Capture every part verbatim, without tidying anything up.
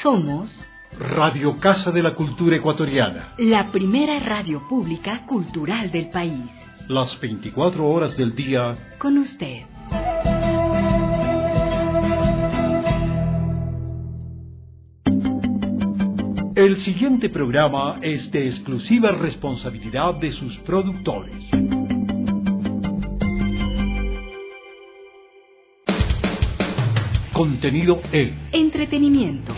Somos Radio Casa de la Cultura Ecuatoriana, la primera radio pública cultural del país. Las veinticuatro horas del día con usted. El siguiente programa es de exclusiva responsabilidad de sus productores. Contenido E. Entretenimiento.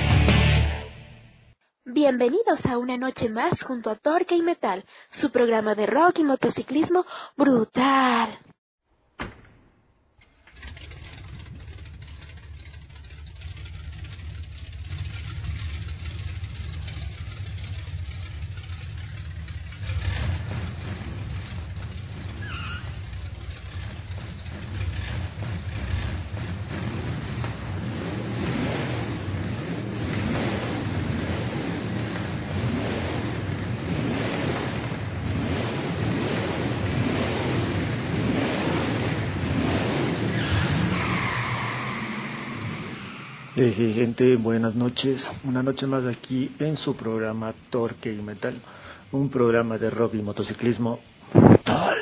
Bienvenidos a una noche más junto a Torque y Metal, su programa de rock y motociclismo brutal. Eh, gente, buenas noches. Una noche más aquí en su programa Torque y Metal, un programa de rock y motociclismo brutal.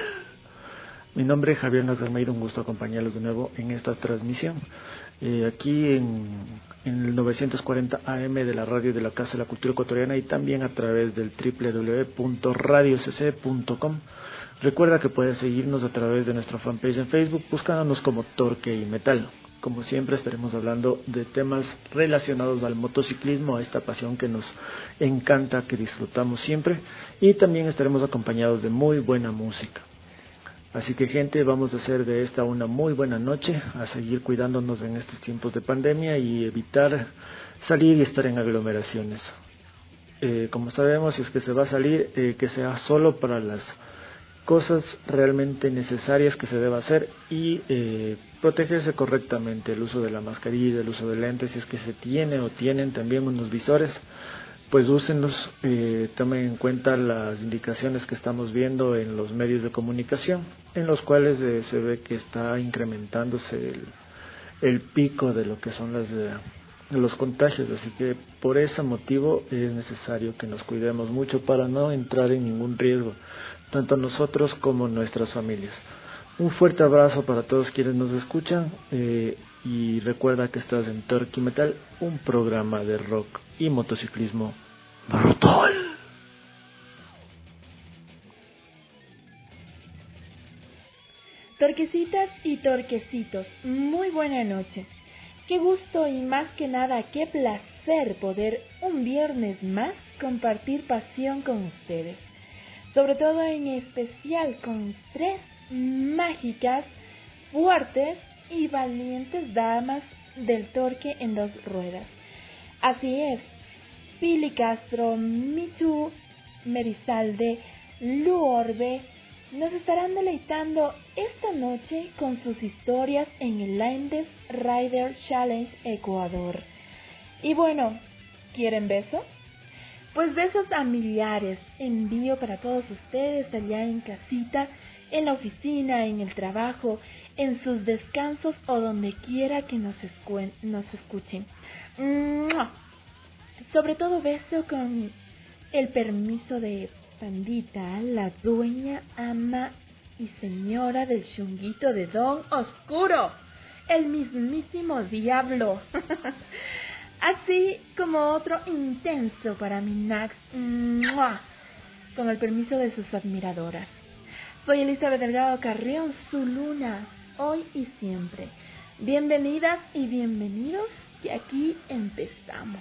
Mi nombre es Javier Almeida, un gusto acompañarlos de nuevo en esta transmisión. Eh, aquí en, en el novecientos cuarenta A M de la radio de la Casa de la Cultura Ecuatoriana y también a través del doble u doble u doble u punto radio c c punto com. Recuerda que puedes seguirnos a través de nuestra fanpage en Facebook buscándonos como Torque y Metal. Como siempre estaremos hablando de temas relacionados al motociclismo, a esta pasión que nos encanta, que disfrutamos siempre, y también estaremos acompañados de muy buena música. Así que gente, vamos a hacer de esta una muy buena noche, a seguir cuidándonos en estos tiempos de pandemia y evitar salir y estar en aglomeraciones. Eh, como sabemos, si es que se va a salir, eh, que sea solo para las cosas realmente necesarias que se deba hacer y eh, protegerse correctamente, el uso de la mascarilla, el uso de lentes, si es que se tiene o tienen también unos visores, pues úsenlos, eh, tomen en cuenta las indicaciones que estamos viendo en los medios de comunicación, en los cuales eh, se ve que está incrementándose el, el pico de lo que son las eh, los contagios, así que por ese motivo es necesario que nos cuidemos mucho para no entrar en ningún riesgo, tanto nosotros como nuestras familias. Un fuerte abrazo para todos quienes nos escuchan eh, y recuerda que estás en Torque y Metal, un programa de rock y motociclismo brutal. Torquecitas y torquecitos, muy buena noche. Qué gusto y más que nada, qué placer poder un viernes más compartir pasión con ustedes. Sobre todo en especial con tres mágicas, fuertes y valientes damas del torque en dos ruedas. Así es, Pili Castro, Michu Merizalde, Lu Orbe, nos estarán deleitando esta noche con sus historias en el Landes Rider Challenge Ecuador. Y bueno, ¿quieren besos? Pues besos a millares envío para todos ustedes allá en casita, en la oficina, en el trabajo, en sus descansos o donde quiera que nos, escu- nos escuchen. ¡Mua! Sobre todo beso con el permiso de Pandita, la dueña, ama y señora del chunguito de Don Oscuro, el mismísimo diablo. Así como otro intenso para mi Nax, ¡mua!, con el permiso de sus admiradoras. Soy Elizabeth Delgado Carrión, su luna, hoy y siempre. Bienvenidas y bienvenidos, que aquí empezamos.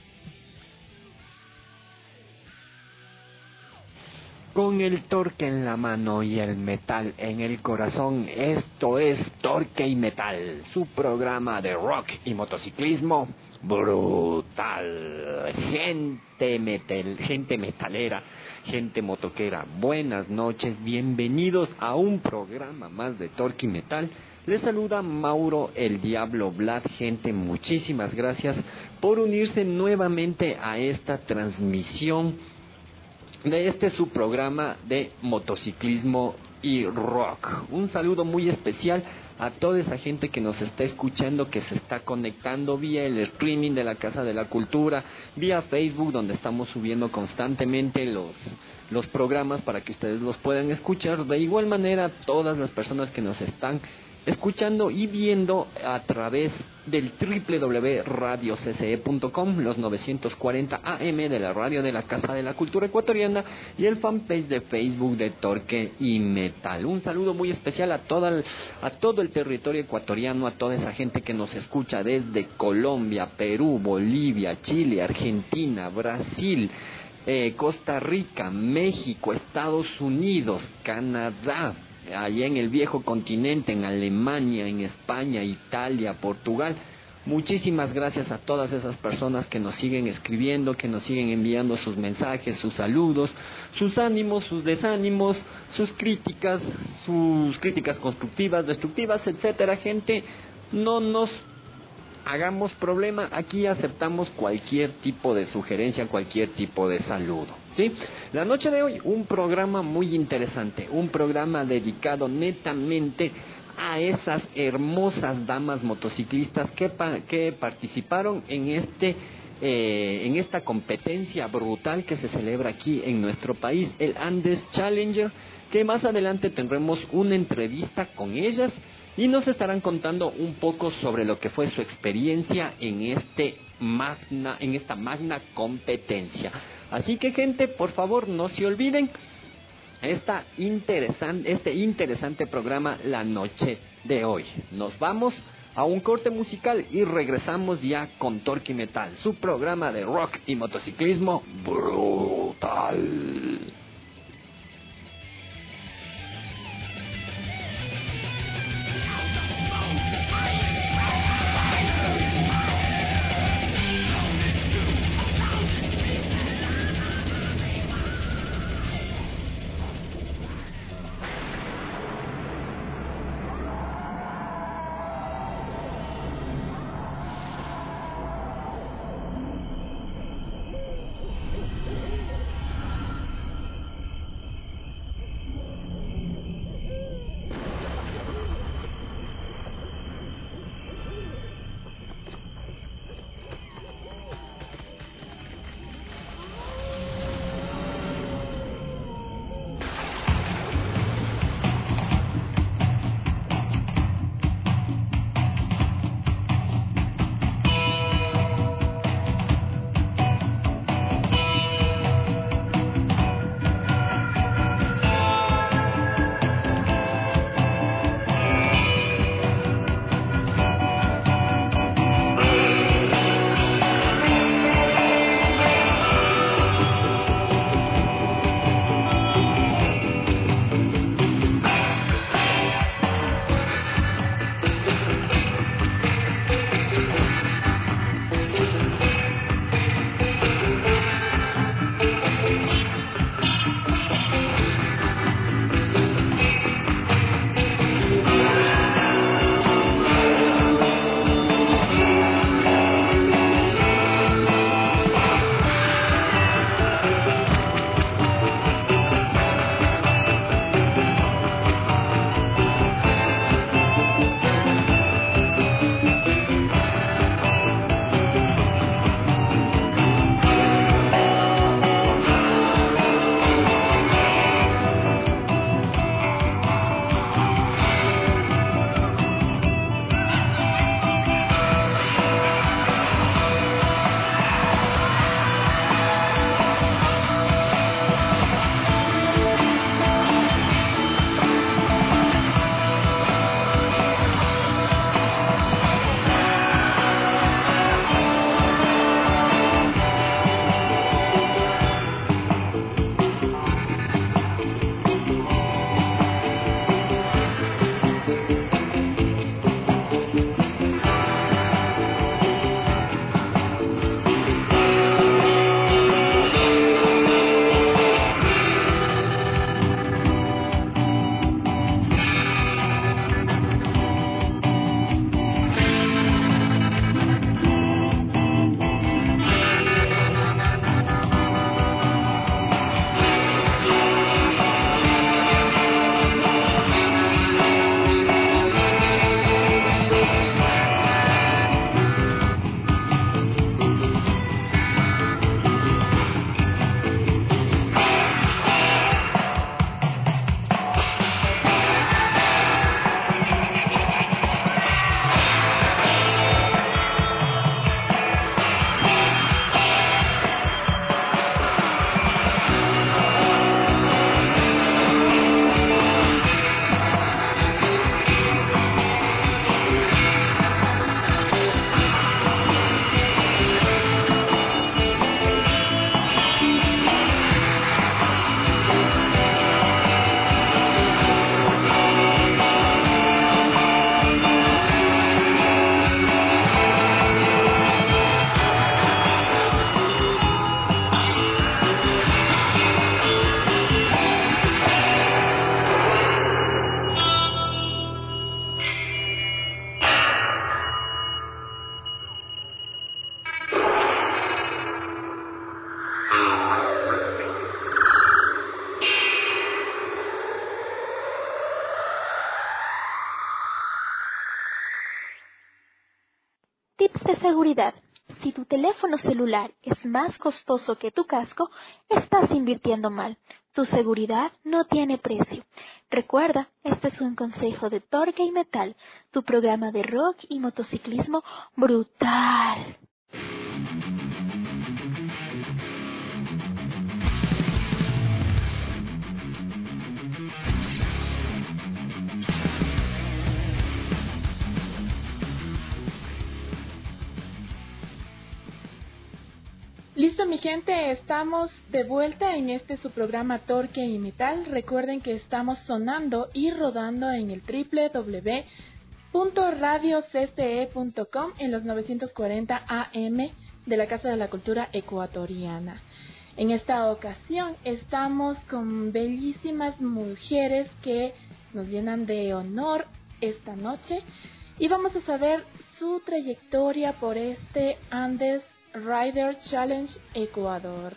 Con el torque en la mano y el metal en el corazón, esto es Torque y Metal, su programa de rock y motociclismo brutal. Gente metal, gente metalera, gente motoquera, buenas noches, bienvenidos a un programa más de Torque y Metal. Les saluda Mauro el Diablo Blas. Gente, muchísimas gracias por unirse nuevamente a esta transmisión de este su programa de motociclismo y rock. Un saludo muy especial a toda esa gente que nos está escuchando, que se está conectando vía el streaming de la Casa de la Cultura, vía Facebook, donde estamos subiendo constantemente los, los programas para que ustedes los puedan escuchar. De igual manera, todas las personas que nos están escuchando y viendo a través del doble u doble u doble u punto radio c c e punto com, los novecientos cuarenta A M de la radio de la Casa de la Cultura Ecuatoriana, y el fanpage de Facebook de Torque y Metal. Un saludo muy especial a, toda el, a todo el territorio ecuatoriano, a toda esa gente que nos escucha desde Colombia, Perú, Bolivia, Chile, Argentina, Brasil, eh, Costa Rica, México, Estados Unidos, Canadá, allá en el viejo continente, en Alemania, en España, Italia, Portugal. Muchísimas gracias a todas esas personas que nos siguen escribiendo, que nos siguen enviando sus mensajes, sus saludos, sus ánimos, sus desánimos, sus críticas, sus críticas constructivas, destructivas, etcétera. Gente, no nos hagamos problema, aquí aceptamos cualquier tipo de sugerencia, cualquier tipo de saludo, ¿sí? La noche de hoy, un programa muy interesante, un programa dedicado netamente a esas hermosas damas motociclistas que, pa- que participaron en este eh, en esta competencia brutal que se celebra aquí en nuestro país, el Andes Challenger, que más adelante tendremos una entrevista con ellas y nos estarán contando un poco sobre lo que fue su experiencia en este magna, en esta magna competencia. Así que, gente, por favor, no se olviden esta interesante, este interesante programa la noche de hoy. Nos vamos a un corte musical y regresamos ya con Torque y Metal, su programa de rock y motociclismo brutal. Tips de seguridad. Si tu teléfono celular es más costoso que tu casco, estás invirtiendo mal. Tu seguridad no tiene precio. Recuerda, este es un consejo de Torque y Metal, tu programa de rock y motociclismo brutal. Listo, mi gente, estamos de vuelta en este su programa Torque y Metal. Recuerden que estamos sonando y rodando en el doble u doble u doble u punto radio c c e punto com en los novecientos cuarenta A M de la Casa de la Cultura Ecuatoriana. En esta ocasión estamos con bellísimas mujeres que nos llenan de honor esta noche y vamos a saber su trayectoria por este Andes Rider Challenge Ecuador.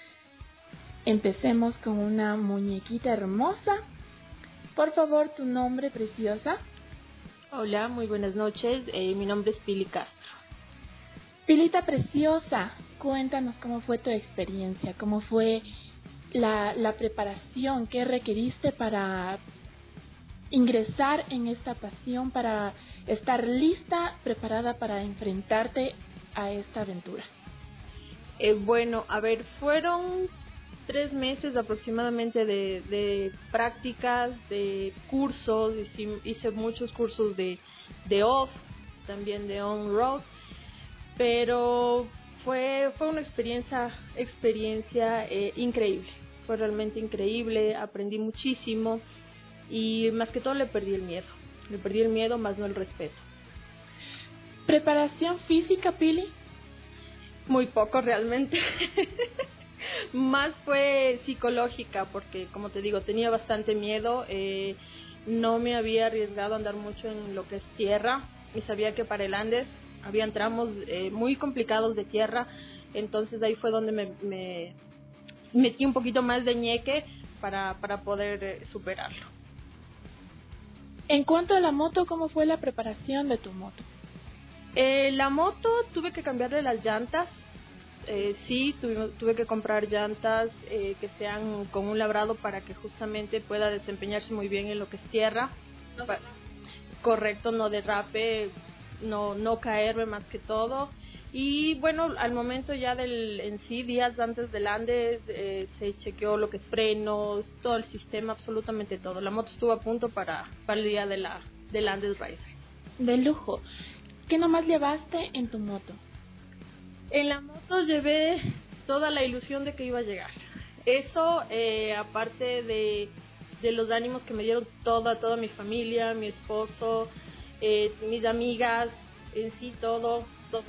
Empecemos con una muñequita hermosa. Por favor, tu nombre, preciosa. Hola, muy buenas noches. Eh, mi nombre es Pili Castro. Pilita preciosa, cuéntanos cómo fue tu experiencia, cómo fue la, la preparación que requeriste para ingresar en esta pasión, para estar lista, preparada para enfrentarte a esta aventura. Eh, bueno, a ver, fueron tres meses aproximadamente de, de prácticas, de cursos, hice, hice muchos cursos de, de off, también de on-road, pero fue, fue una experiencia, experiencia eh, increíble, fue realmente increíble, aprendí muchísimo y más que todo le perdí el miedo, le perdí el miedo más no el respeto. ¿Preparación física, Pili? Muy poco realmente. Más fue psicológica porque, como te digo, tenía bastante miedo. Eh, no me había arriesgado a andar mucho en lo que es tierra y sabía que para el Andes habían tramos eh, muy complicados de tierra. Entonces ahí fue donde me, me metí un poquito más de ñeque para, para poder eh, superarlo. En cuanto a la moto, ¿cómo fue la preparación de tu moto? Eh, la moto tuve que cambiarle las llantas, eh, sí, tuve, tuve que comprar llantas eh, que sean con un labrado para que justamente pueda desempeñarse muy bien en lo que es tierra, no, para, correcto, no derrape, no, no caerme más que todo. Y bueno, al momento ya del en sí, días antes del Andes, eh, se chequeó lo que es frenos, todo el sistema, absolutamente todo. La moto estuvo a punto para, para el día de la, del Andes Rider. De lujo. ¿Qué nomás llevaste en tu moto? En la moto llevé toda la ilusión de que iba a llegar. Eso, eh, aparte de, de los ánimos que me dieron toda, toda mi familia, mi esposo, eh, mis amigas, en sí todo, todo.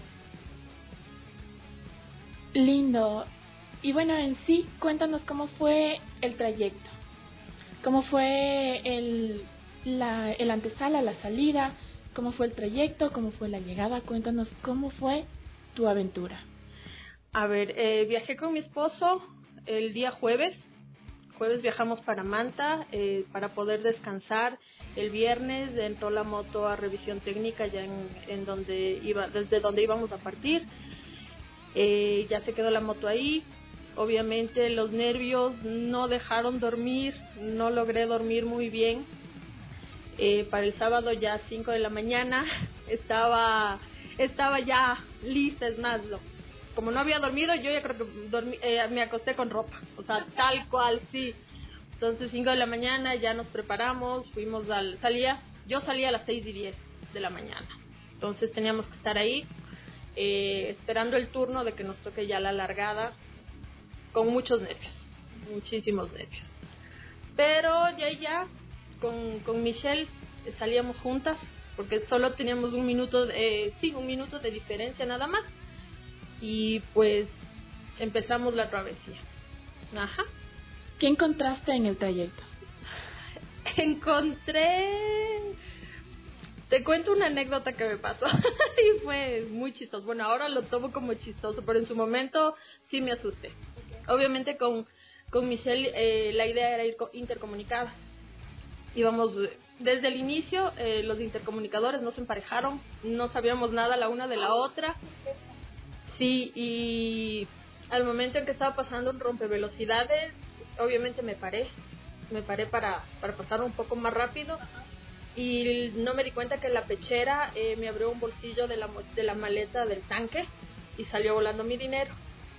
Lindo. Y bueno, en sí, cuéntanos cómo fue el trayecto. ¿Cómo fue el, la, el antesala, la salida? ¿Cómo fue el trayecto? ¿Cómo fue la llegada? Cuéntanos cómo fue tu aventura. A ver, eh, viajé con mi esposo el día jueves. Jueves viajamos para Manta eh, para poder descansar. El viernes entró la moto a revisión técnica ya en, en donde iba, desde donde íbamos a partir. Eh, ya se quedó la moto ahí. Obviamente los nervios no dejaron dormir, no logré dormir muy bien. Eh, para el sábado ya a cinco de la mañana estaba estaba ya lista, es más, lo, como no había dormido, yo ya creo que dormí, eh, me acosté con ropa, o sea, tal cual, sí. Entonces cinco de la mañana ya nos preparamos, fuimos al, salía, yo salía a las seis y diez de la mañana, entonces teníamos que estar ahí, eh, esperando el turno de que nos toque ya la largada, con muchos nervios, muchísimos nervios. Pero ya ya, con, con Michelle salíamos juntas, porque solo teníamos un minuto, de, eh, sí, un minuto de diferencia nada más. Y pues empezamos la travesía. Ajá. ¿Qué encontraste en el trayecto? Encontré... Te cuento una anécdota que me pasó y fue muy chistoso. Bueno, ahora lo tomo como chistoso, pero en su momento sí me asusté. Okay. Obviamente con, con Michelle eh, la idea era ir intercomunicadas. Íbamos desde el inicio eh, los intercomunicadores no se emparejaron, no sabíamos nada la una de la otra. Sí, y al momento en que estaba pasando un rompevelocidades, obviamente me paré, me paré para, para pasar un poco más rápido y no me di cuenta que la pechera eh, me abrió un bolsillo de la, de la maleta del tanque y salió volando mi dinero.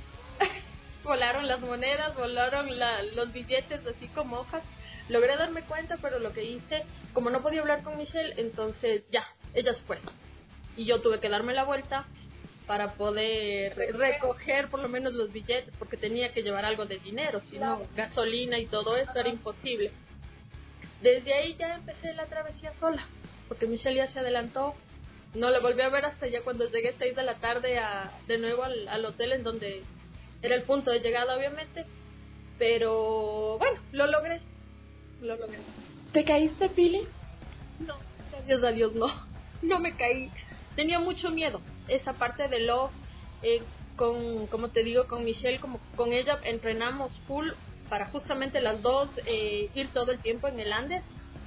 Volaron las monedas, volaron la, los billetes así como hojas. Logré darme cuenta, pero lo que hice, como no podía hablar con Michelle, entonces ya, ella se fue. Y yo tuve que darme la vuelta para poder recoger por lo menos los billetes, porque tenía que llevar algo de dinero, si no, gasolina y todo eso era imposible. Desde ahí ya empecé la travesía sola, porque Michelle ya se adelantó. No la volví a ver hasta ya cuando llegué a seis de la tarde a, de nuevo al, al hotel en donde era el punto de llegada, obviamente. Pero bueno, lo logré. Lo logré. ¿Te caíste, Pili? No, gracias a Dios no. No me caí. Tenía mucho miedo. Esa parte de lo, eh, con, como te digo, con Michelle, como con ella entrenamos full para justamente las dos eh, ir todo el tiempo en el Andes.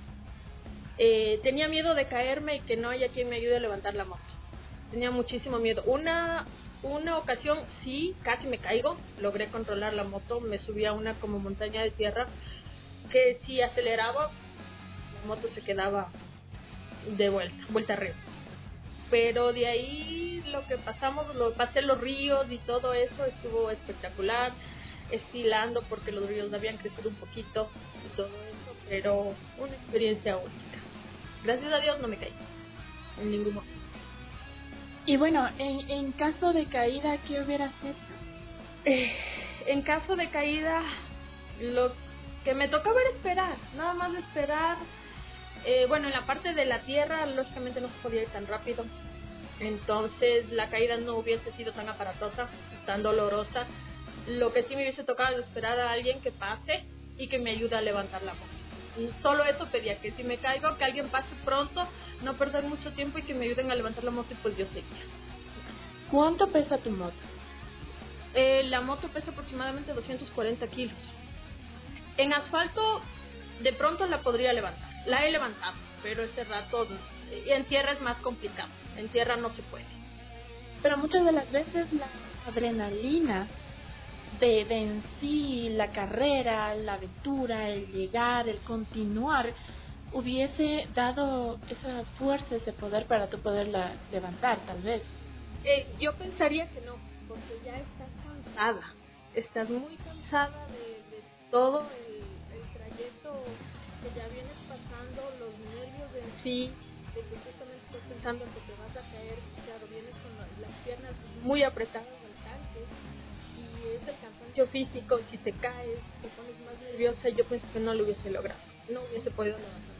Eh, tenía miedo de caerme y que no haya quien me ayude a levantar la moto. Tenía muchísimo miedo. Una una ocasión sí, casi me caigo. Logré controlar la moto. Me subí a una como montaña de tierra que si aceleraba, la moto se quedaba de vuelta, vuelta arriba. Pero de ahí lo que pasamos, lo pasé los ríos y todo eso estuvo espectacular. Estilando porque los ríos habían crecido un poquito y todo eso, pero una experiencia única. Gracias a Dios no me caí en ningún momento. Y bueno, en, en caso de caída, ¿qué hubieras hecho? Eh, en caso de caída, lo que me tocaba era esperar, nada más de esperar. Eh, bueno, en la parte de la tierra, lógicamente no se podía ir tan rápido, entonces la caída no hubiese sido tan aparatosa, tan dolorosa. Lo que sí me hubiese tocado es esperar a alguien que pase y que me ayude a levantar la moto. Y solo eso pedía, que si me caigo, que alguien pase pronto, no perder mucho tiempo y que me ayuden a levantar la moto y pues yo seguía. ¿Cuánto pesa tu moto? Eh, la moto pesa aproximadamente doscientos cuarenta kilos. En asfalto de pronto la podría levantar, la he levantado, pero este rato en tierra es más complicado, en tierra no se puede. Pero muchas de las veces la adrenalina De, de en sí la carrera, la aventura, el llegar, el continuar, hubiese dado esa fuerza, ese poder para tú poderla levantar, tal vez. Eh, yo pensaría que no, porque ya estás cansada, estás muy cansada de, de todo el, el trayecto que ya vienes pasando, los nervios de en sí, de que justamente estás pensando que te vas a caer, claro, vienes con las piernas muy apretadas al tanque. Es el cansancio físico, si te caes, te pones más nerviosa, yo pienso que no lo hubiese logrado, no hubiese podido levantar.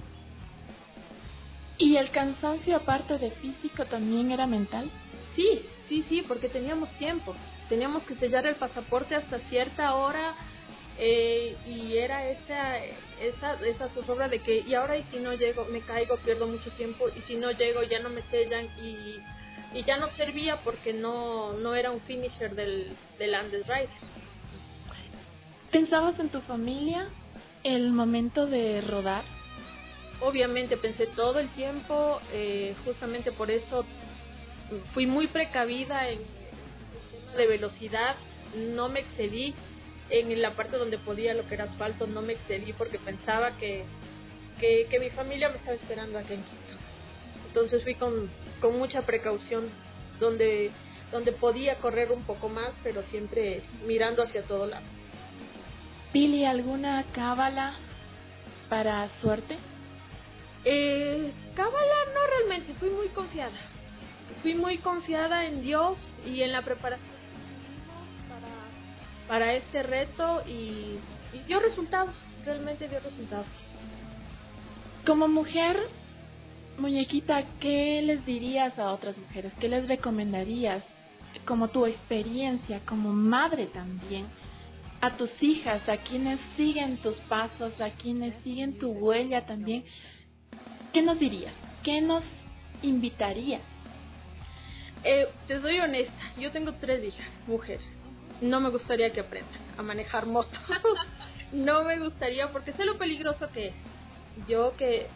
¿Y el cansancio aparte de físico también era mental? Sí, sí, sí, porque teníamos tiempos, teníamos que sellar el pasaporte hasta cierta hora eh, y era esa, esa, esa zozobra de que, y ahora y si no llego, me caigo, pierdo mucho tiempo, y si no llego ya no me sellan y... y ya no servía porque no no era un finisher del, del Andes Rider. ¿Pensabas en tu familia el momento de rodar? Obviamente pensé todo el tiempo, eh, justamente por eso fui muy precavida en el tema de velocidad, no me excedí en la parte donde podía, lo que era asfalto, no me excedí porque pensaba que, que, que mi familia me estaba esperando aquí en Quito. Entonces fui con, con mucha precaución donde, donde podía correr un poco más, pero siempre mirando hacia todo lado. Pili, ¿alguna cábala para suerte? Eh, cábala no realmente, fui muy confiada. Fui muy confiada en Dios y en la preparación para, para este reto y, y dio resultados, realmente dio resultados. Como mujer, muñequita, ¿qué les dirías a otras mujeres? ¿Qué les recomendarías, como tu experiencia, como madre también, a tus hijas, a quienes siguen tus pasos, a quienes siguen tu huella también? ¿Qué nos dirías? ¿Qué nos invitarías? Eh, te soy honesta, yo tengo tres hijas, mujeres. No me gustaría que aprendan a manejar moto. No me gustaría porque sé lo peligroso que es. Yo que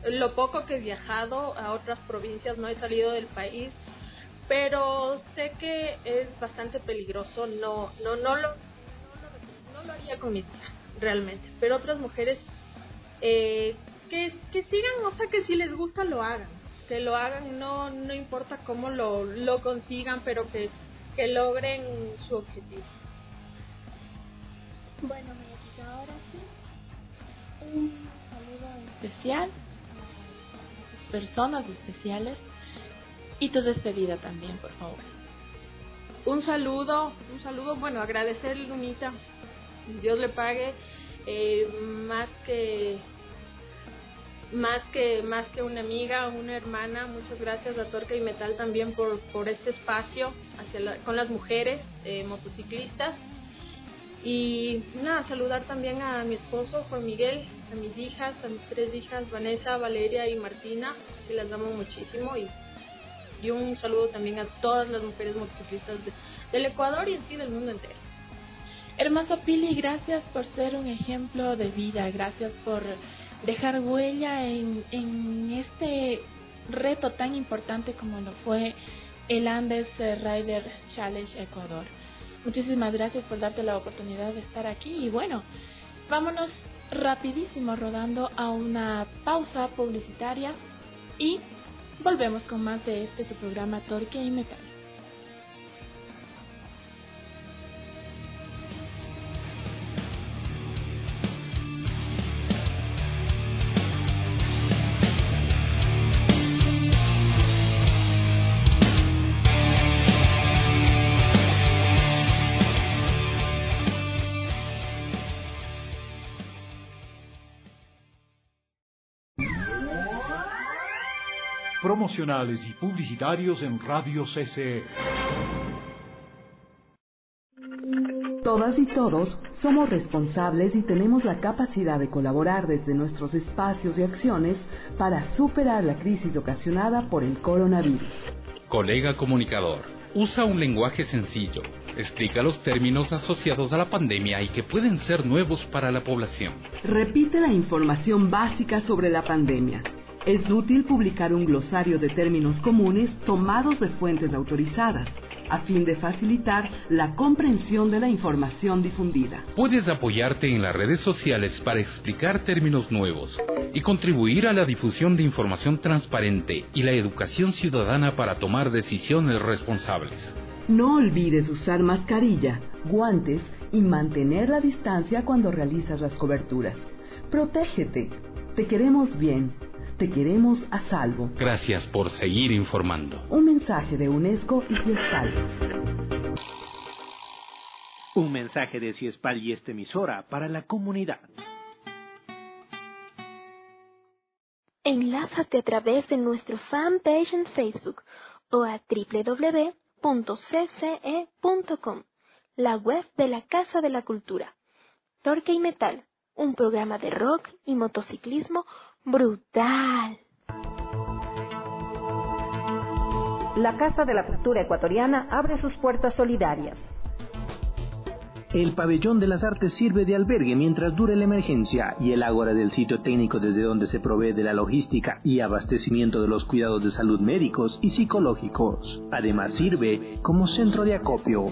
lo poco que he viajado a otras provincias, no he salido del país, pero sé que es bastante peligroso, no no no lo, no lo haría con mi hija, realmente, pero otras mujeres eh, que, que sigan, o sea, que si les gusta lo hagan, que lo hagan, no no importa cómo lo, lo consigan, pero que, que logren su objetivo. Bueno, Mariatita, ahora sí, un saludo especial a las personas especiales y tu despedida también, por favor. Un saludo, un saludo, bueno, agradecer, Lunita, Dios le pague, eh, más que más que más que una amiga, una hermana. Muchas gracias a Torque y Metal también por por este espacio hacia la, con las mujeres eh, motociclistas. Y nada, saludar también a mi esposo Juan Miguel, a mis hijas, a mis tres hijas, Vanessa, Valeria y Martina, que las amo muchísimo, y y un saludo también a todas las mujeres motociclistas de, del Ecuador y en sí del mundo entero. Hermoso Pili, gracias por ser un ejemplo de vida, gracias por dejar huella en, en este reto tan importante como lo fue el Andes Rider Challenge Ecuador. Muchísimas gracias por darte la oportunidad de estar aquí y bueno, vámonos rapidísimo rodando a una pausa publicitaria y volvemos con más de este tu programa Torque y Metal. Promocionales y publicitarios en Radio C C E. Todas y todos somos responsables y tenemos la capacidad de colaborar desde nuestros espacios y acciones para superar la crisis ocasionada por el coronavirus. Colega comunicador, usa un lenguaje sencillo. Explica los términos asociados a la pandemia y que pueden ser nuevos para la población. Repite la información básica sobre la pandemia. Es útil publicar un glosario de términos comunes tomados de fuentes autorizadas, a fin de facilitar la comprensión de la información difundida. Puedes apoyarte en las redes sociales para explicar términos nuevos y contribuir a la difusión de información transparente y la educación ciudadana para tomar decisiones responsables. No olvides usar mascarilla, guantes y mantener la distancia cuando realizas las coberturas. Protégete. Te queremos bien. Te queremos a salvo. Gracias por seguir informando. Un mensaje de UNESCO y Ciespal. Un mensaje de Ciespal y esta emisora para la comunidad. Enlázate a través de nuestro fanpage en Facebook o a doble u doble u doble u punto c c e punto com, la web de la Casa de la Cultura. Torque y Metal, un programa de rock y motociclismo brutal. La Casa de la Cultura Ecuatoriana abre sus puertas solidarias. El Pabellón de las Artes sirve de albergue mientras dure la emergencia y el ágora del sitio técnico desde donde se provee de la logística y abastecimiento de los cuidados de salud médicos y psicológicos. Además sirve como centro de acopio.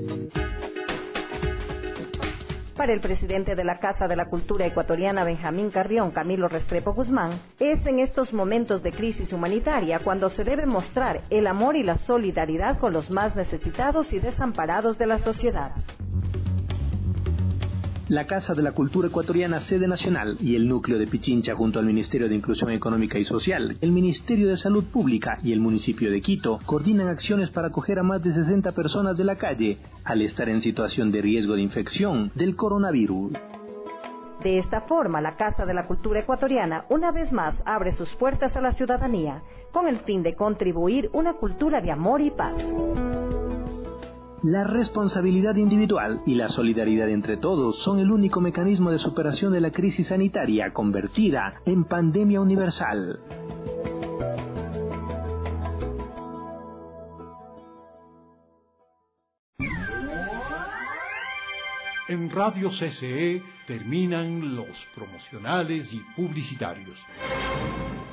Para el presidente de la Casa de la Cultura Ecuatoriana, Benjamín Carrión, Camilo Restrepo Guzmán, es en estos momentos de crisis humanitaria cuando se debe mostrar el amor y la solidaridad con los más necesitados y desamparados de la sociedad. La Casa de la Cultura Ecuatoriana, sede nacional, y el núcleo de Pichincha junto al Ministerio de Inclusión Económica y Social, el Ministerio de Salud Pública y el municipio de Quito coordinan acciones para acoger a más de sesenta personas de la calle al estar en situación de riesgo de infección del coronavirus. De esta forma, la Casa de la Cultura Ecuatoriana una vez más abre sus puertas a la ciudadanía con el fin de contribuir una cultura de amor y paz. La responsabilidad individual y la solidaridad entre todos son el único mecanismo de superación de la crisis sanitaria convertida en pandemia universal. En Radio C C E terminan los promocionales y publicitarios.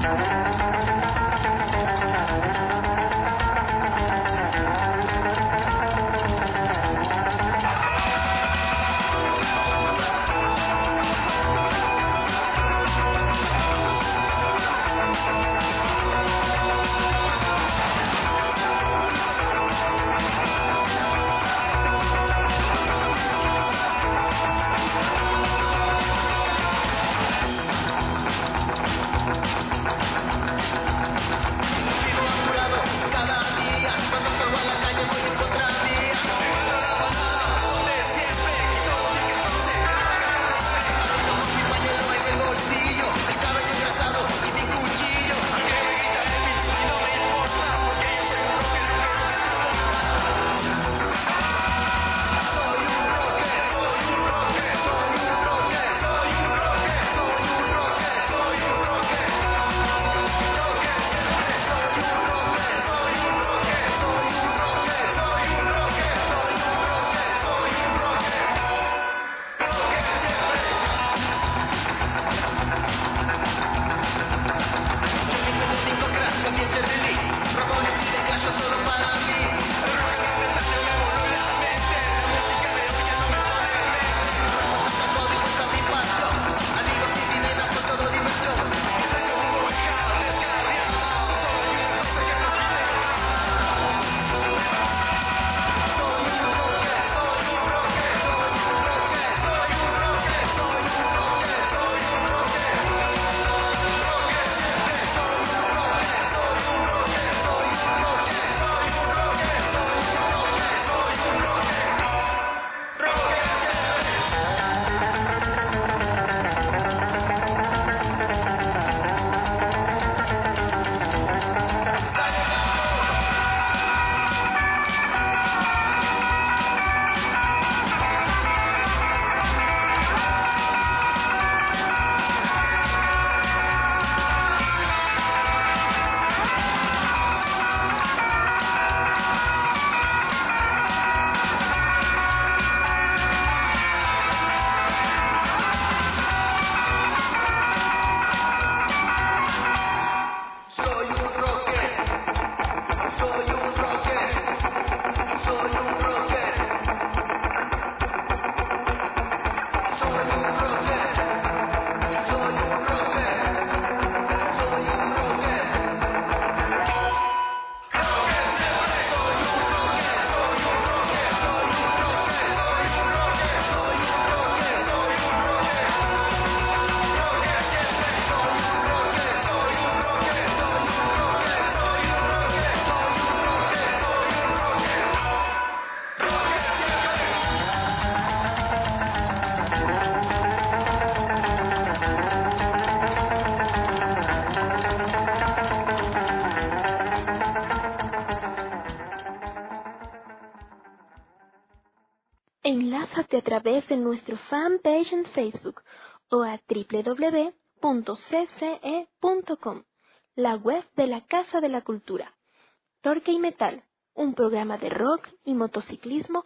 Enlázate a través de nuestro fanpage en Facebook o a doble u doble u doble u punto c c e punto com, la web de la Casa de la Cultura. Torque y Metal, un programa de rock y motociclismo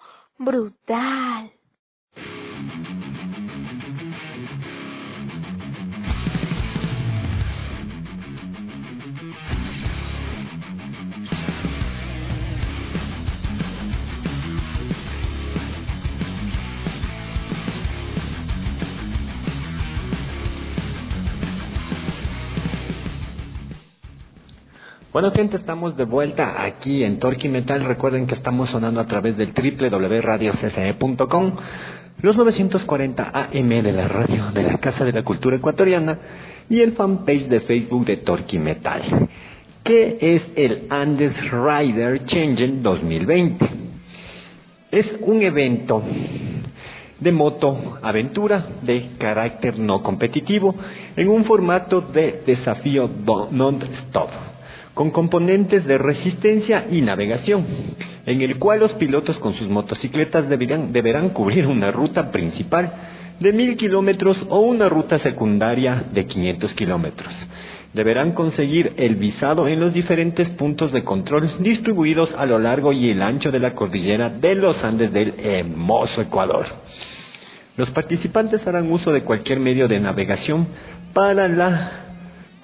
brutal. Bueno, gente, estamos de vuelta aquí en Torque y Metal. Recuerden que estamos sonando a través del doble u doble u doble u punto radio c c e punto com, los novecientos cuarenta A M de la radio de la Casa de la Cultura Ecuatoriana y el fanpage de Facebook de Torque y Metal, que es el Andes Rider Challenge dos mil veinte. Es un evento de moto aventura de carácter no competitivo en un formato de desafío non-stop, con componentes de resistencia y navegación, en el cual los pilotos con sus motocicletas deberán, deberán cubrir una ruta principal de mil kilómetros o una ruta secundaria de quinientos kilómetros. Deberán conseguir el visado en los diferentes puntos de control distribuidos a lo largo y el ancho de la cordillera de los Andes del hermoso Ecuador. Los participantes harán uso de cualquier medio de navegación para la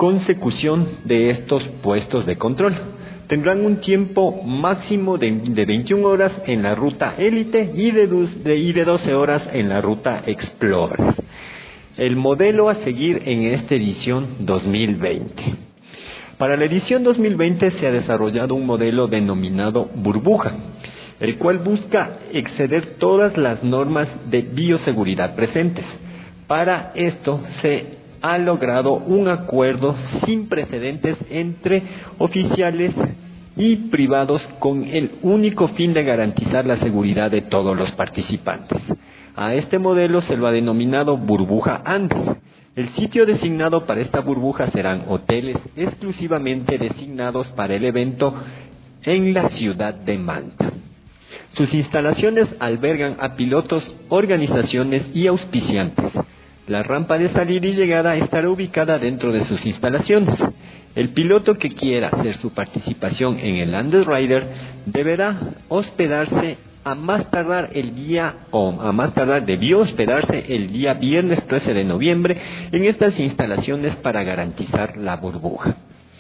consecución de estos puestos de control. Tendrán un tiempo máximo de, de veintiuna horas en la ruta Élite y de, de, y de doce horas en la ruta Explorer. El modelo a seguir en esta edición dos mil veinte. Para la edición dos mil veinte se ha desarrollado un modelo denominado burbuja, el cual busca exceder todas las normas de bioseguridad presentes. Para esto se ha logrado un acuerdo sin precedentes entre oficiales y privados con el único fin de garantizar la seguridad de todos los participantes. A este modelo se lo ha denominado Burbuja Andes. El sitio designado para esta burbuja serán hoteles exclusivamente designados para el evento en la ciudad de Manta. Sus instalaciones albergan a pilotos, organizaciones y auspiciantes. La rampa de salida y llegada estará ubicada dentro de sus instalaciones. El piloto que quiera hacer su participación en el Andes Rider deberá hospedarse a más tardar el día, o a más tardar debió hospedarse el día viernes trece de noviembre en estas instalaciones para garantizar la burbuja.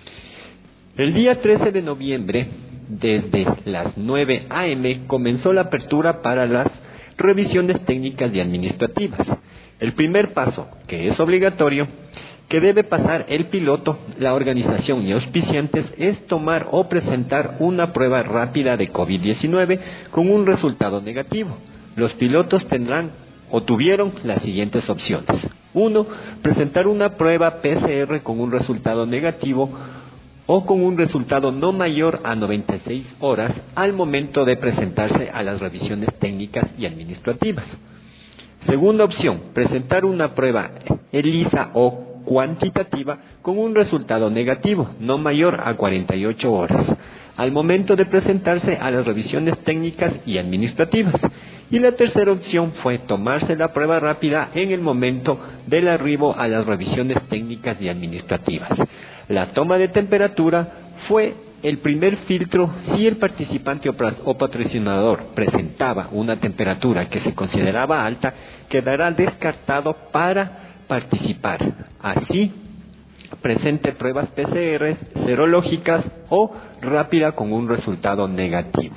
El día trece de noviembre, desde las nueve a eme, comenzó la apertura para las revisiones técnicas y administrativas. El primer paso, que es obligatorio, que debe pasar el piloto, la organización y auspiciantes, es tomar o presentar una prueba rápida de COVID diecinueve con un resultado negativo. Los pilotos tendrán o tuvieron las siguientes opciones. Uno, presentar una prueba P C R con un resultado negativo o con un resultado no mayor a noventa y seis horas al momento de presentarse a las revisiones técnicas y administrativas. Segunda opción, presentar una prueba ELISA o cuantitativa con un resultado negativo, no mayor a cuarenta y ocho horas, al momento de presentarse a las revisiones técnicas y administrativas. Y la tercera opción fue tomarse la prueba rápida en el momento del arribo a las revisiones técnicas y administrativas. La toma de temperatura fue el primer filtro. Si el participante o patrocinador presentaba una temperatura que se consideraba alta, quedará descartado para participar. Así, presente pruebas P C R serológicas o rápida con un resultado negativo.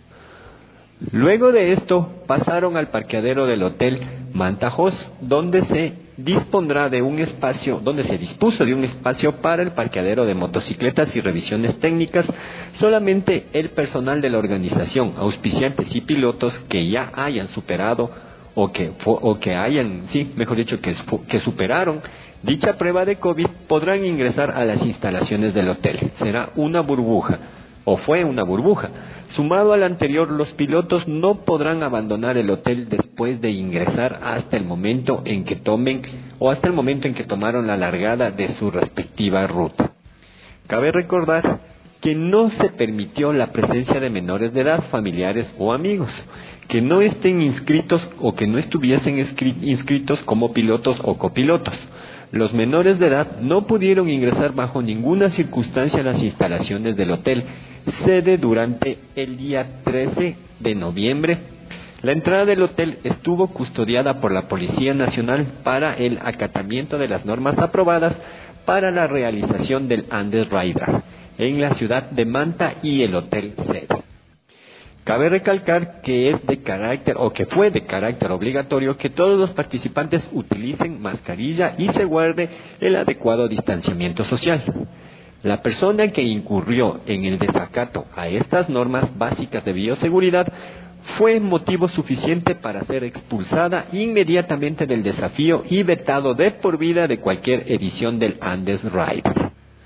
Luego de esto, pasaron al parqueadero del Hotel Mantajos, donde se dispondrá de un espacio, donde se dispuso de un espacio para el parqueadero de motocicletas y revisiones técnicas. Solamente el personal de la organización, auspiciantes y pilotos que ya hayan superado o que, o que hayan, sí, mejor dicho, que, que superaron dicha prueba de COVID podrán ingresar a las instalaciones del hotel. Será una burbuja, o fue una burbuja. Sumado al anterior, los pilotos no podrán abandonar el hotel después de ingresar hasta el momento en que tomen o hasta el momento en que tomaron la largada de su respectiva ruta. Cabe recordar que no se permitió la presencia de menores de edad, familiares o amigos, que no estén inscritos o que no estuviesen inscritos como pilotos o copilotos. Los menores de edad no pudieron ingresar bajo ninguna circunstancia a las instalaciones del hotel, sede durante el día trece de noviembre. La entrada del hotel estuvo custodiada por la Policía Nacional para el acatamiento de las normas aprobadas para la realización del Andes Rider en la ciudad de Manta y el hotel sede. Cabe recalcar que es de carácter o que fue de carácter obligatorio que todos los participantes utilicen mascarilla y se guarde el adecuado distanciamiento social. La persona que incurrió en el desacato a estas normas básicas de bioseguridad fue motivo suficiente para ser expulsada inmediatamente del desafío y vetado de por vida de cualquier edición del Andes Rider.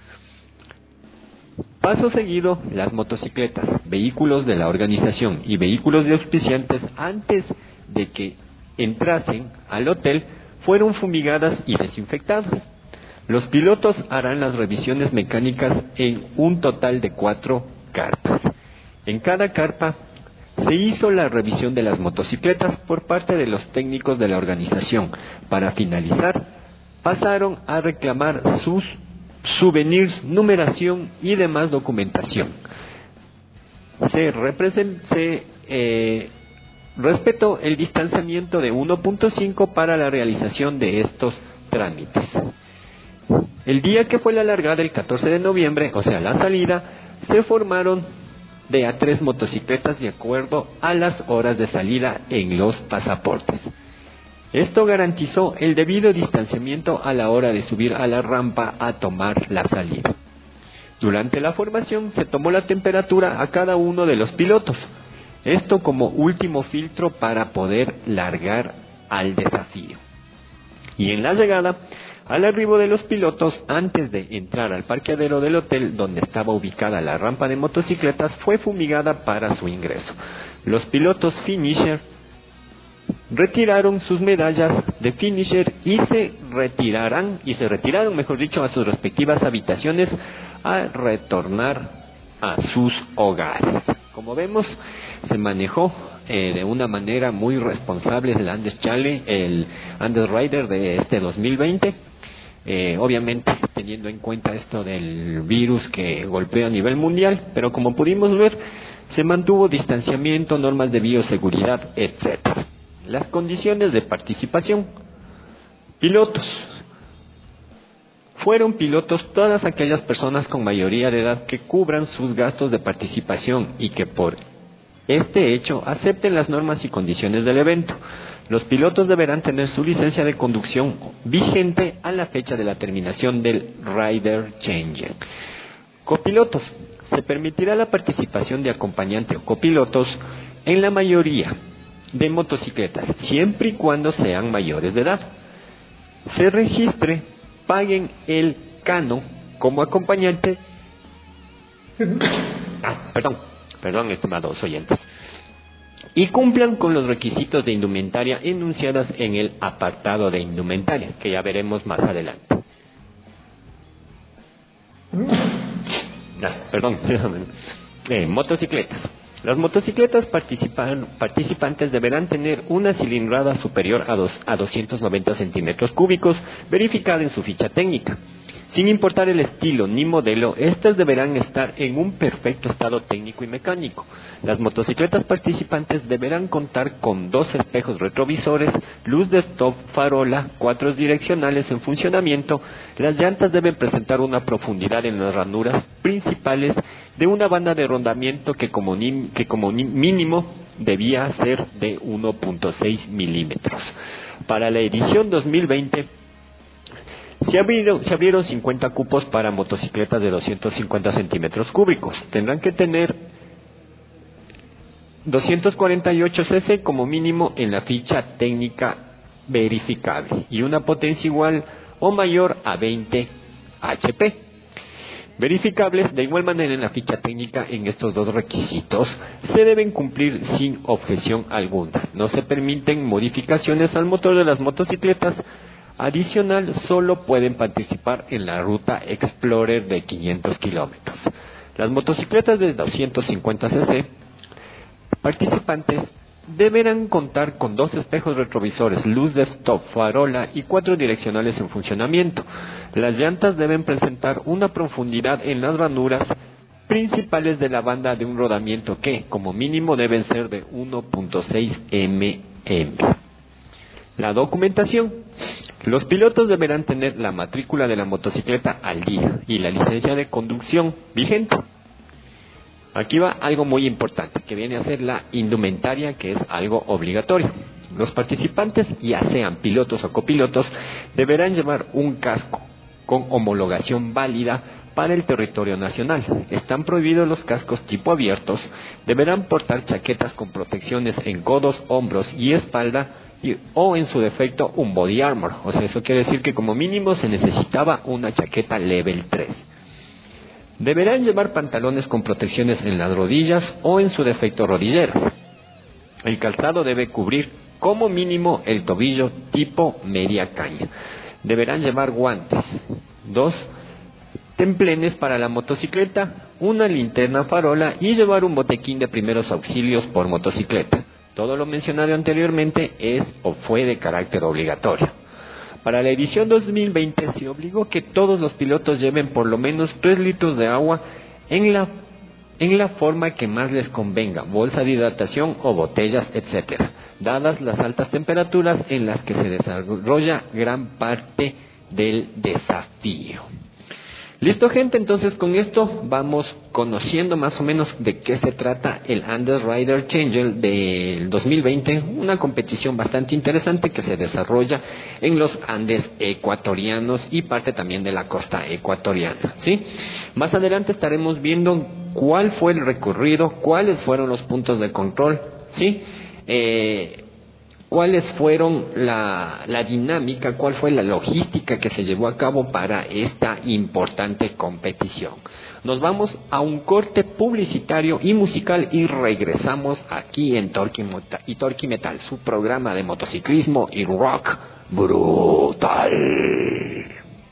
Paso seguido, las motocicletas, vehículos de la organización y vehículos de auspiciantes, antes de que entrasen al hotel, fueron fumigadas y desinfectadas. Los pilotos harán las revisiones mecánicas en un total de cuatro carpas. En cada carpa se hizo la revisión de las motocicletas por parte de los técnicos de la organización. Para finalizar, pasaron a reclamar sus souvenirs, numeración y demás documentación. Se, se eh, respetó el distanciamiento de uno punto cinco para la realización de estos trámites. El día que fue la largada, el catorce de noviembre, o sea, la salida, se formaron de a tres motocicletas de acuerdo a las horas de salida en los pasaportes. Esto garantizó el debido distanciamiento a la hora de subir a la rampa a tomar la salida. Durante la formación se tomó la temperatura a cada uno de los pilotos, esto como último filtro para poder largar al desafío. Y en la llegada, al arribo de los pilotos, antes de entrar al parqueadero del hotel donde estaba ubicada la rampa de motocicletas, fue fumigada para su ingreso. Los pilotos finisher retiraron sus medallas de finisher y se retirarán, y se retiraron, mejor dicho, a sus respectivas habitaciones a retornar a sus hogares. Como vemos, se manejó eh, de una manera muy responsable el Andes Challenge, el Andes Rider de este dos mil veinte. Eh, obviamente teniendo en cuenta esto del virus que golpeó a nivel mundial, pero como pudimos ver, se mantuvo distanciamiento, normas de bioseguridad, etcétera. Las condiciones de participación. Pilotos. Fueron pilotos todas aquellas personas con mayoría de edad que cubran sus gastos de participación y que por este hecho acepten las normas y condiciones del evento. Los pilotos deberán tener su licencia de conducción vigente a la fecha de la terminación del Rider Change. Copilotos. Se permitirá la participación de acompañante o copilotos en la mayoría de motocicletas, siempre y cuando sean mayores de edad. Se registre, paguen el canon como acompañante. Ah, perdón, perdón, estimados oyentes. Y cumplan con los requisitos de indumentaria enunciadas en el apartado de indumentaria, que ya veremos más adelante. Ah, perdón, eh, motocicletas. Las motocicletas participan, participantes deberán tener una cilindrada superior a, dos, a doscientos noventa centímetros cúbicos, verificada en su ficha técnica. Sin importar el estilo ni modelo, estas deberán estar en un perfecto estado técnico y mecánico. Las motocicletas participantes deberán contar con dos espejos retrovisores, luz de stop, farola, cuatro direccionales en funcionamiento. Las llantas deben presentar una profundidad en las ranuras principales de una banda de rondamiento que como, ni, que como ni, mínimo debía ser de uno punto seis milímetros. Para la edición dos mil veinte, Se abrieron, se abrieron cincuenta cupos para motocicletas de doscientos cincuenta centímetros cúbicos. Tendrán que tener doscientos cuarenta y ocho cc como mínimo en la ficha técnica verificable y una potencia igual o mayor a veinte HP. Verificables de igual manera en la ficha técnica. En estos dos requisitos se deben cumplir sin objeción alguna. No se permiten modificaciones al motor de las motocicletas. Adicional, solo pueden participar en la ruta Explorer de quinientos kilómetros. Las motocicletas de doscientos cincuenta cc participantes deberán contar con dos espejos retrovisores, luz de stop, farola y cuatro direccionales en funcionamiento. Las llantas deben presentar una profundidad en las ranuras principales de la banda de un rodamiento que, como mínimo, deben ser de uno punto seis milímetros. La documentación. Los pilotos deberán tener la matrícula de la motocicleta al día y la licencia de conducción vigente. Aquí va algo muy importante, que viene a ser la indumentaria, que es algo obligatorio. Los participantes, ya sean pilotos o copilotos, deberán llevar un casco con homologación válida para el territorio nacional. Están prohibidos los cascos tipo abiertos. Deberán portar chaquetas con protecciones en codos, hombros y espalda, y, o en su defecto un body armor. O sea, eso quiere decir que como mínimo se necesitaba una chaqueta level tres. Deberán llevar pantalones con protecciones en las rodillas o en su defecto rodilleras. El calzado debe cubrir como mínimo el tobillo tipo media caña. Deberán llevar guantes, dos templenes para la motocicleta, una linterna farola y llevar un botequín de primeros auxilios por motocicleta. Todo lo mencionado anteriormente es o fue de carácter obligatorio. Para la edición dos mil veinte se obligó que todos los pilotos lleven por lo menos tres litros de agua en la, en la forma que más les convenga, bolsa de hidratación o botellas, etcétera, dadas las altas temperaturas en las que se desarrolla gran parte del desafío. Listo, gente, entonces con esto vamos conociendo más o menos de qué se trata el Andes Rider Changer del dos mil veinte, una competición bastante interesante que se desarrolla en los Andes ecuatorianos y parte también de la costa ecuatoriana, ¿sí? Más adelante estaremos viendo cuál fue el recorrido, cuáles fueron los puntos de control, ¿sí? Eh, cuáles fueron la, la dinámica, cuál fue la logística que se llevó a cabo para esta importante competición. Nos vamos a un corte publicitario y musical y regresamos aquí en Torque y Torque Metal, su programa de motociclismo y rock brutal.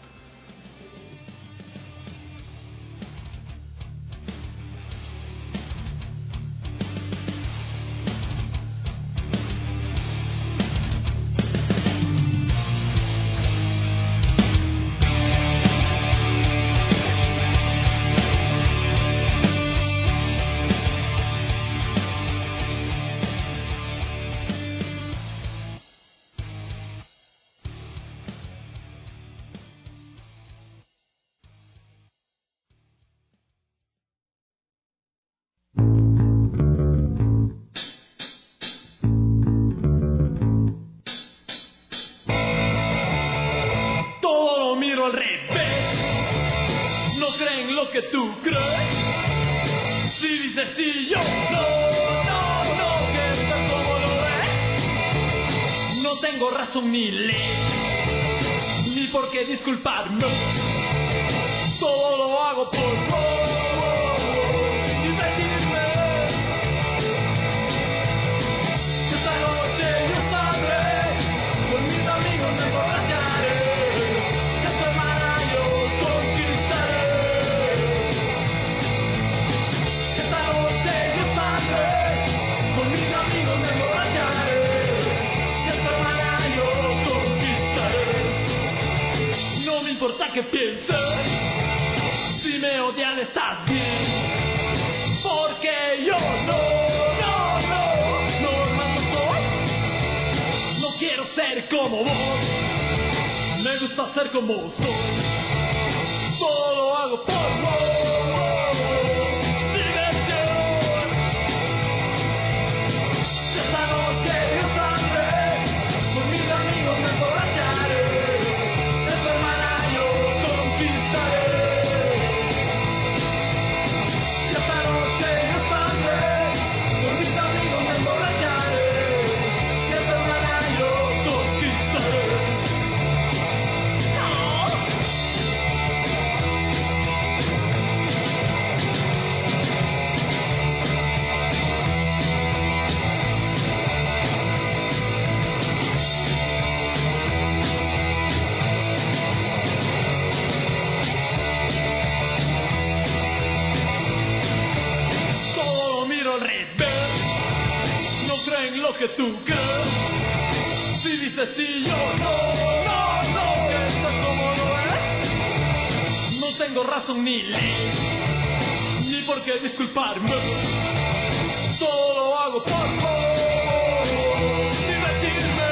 Que tú crees, si dices sí, yo no, no, no, que esto es como lo ves. No tengo razón ni ley, ni por qué disculparme. Todo lo hago por vos, divertirme. Esta noche yo saldré, con mis amigos me emborracharé. Esta semana yo conquistaré. Con mis amigos me emborracharé, y esta semana yo conquistaré. No me importa que pienses, si me odian estás bien, porque yo no, no, no, normal no soy. No quiero ser como vos, me gusta ser como soy. Todo lo hago por vos. Que tú crees, si dices sí, yo no, no, no, que esto es como lo es. No tengo razón ni ley, ni por qué disculparme. Todo lo hago por vos, divertirme.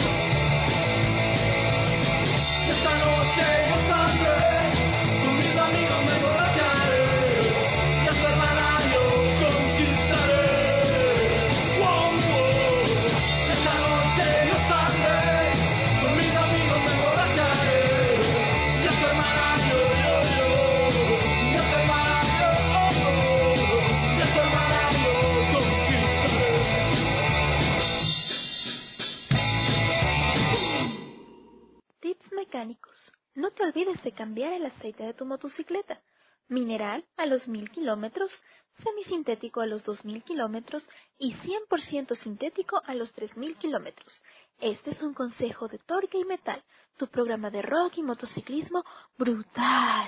Esta noche yo saldré, con mis amigos me emborracharé, y a su hermana yo conquistaré. Mecánicos. No te olvides de cambiar el aceite de tu motocicleta. Mineral a los mil kilómetros, semisintético a los dos mil kilómetros y cien por ciento sintético a los tres mil kilómetros. Este es un consejo de Torque y Metal, tu programa de rock y motociclismo brutal.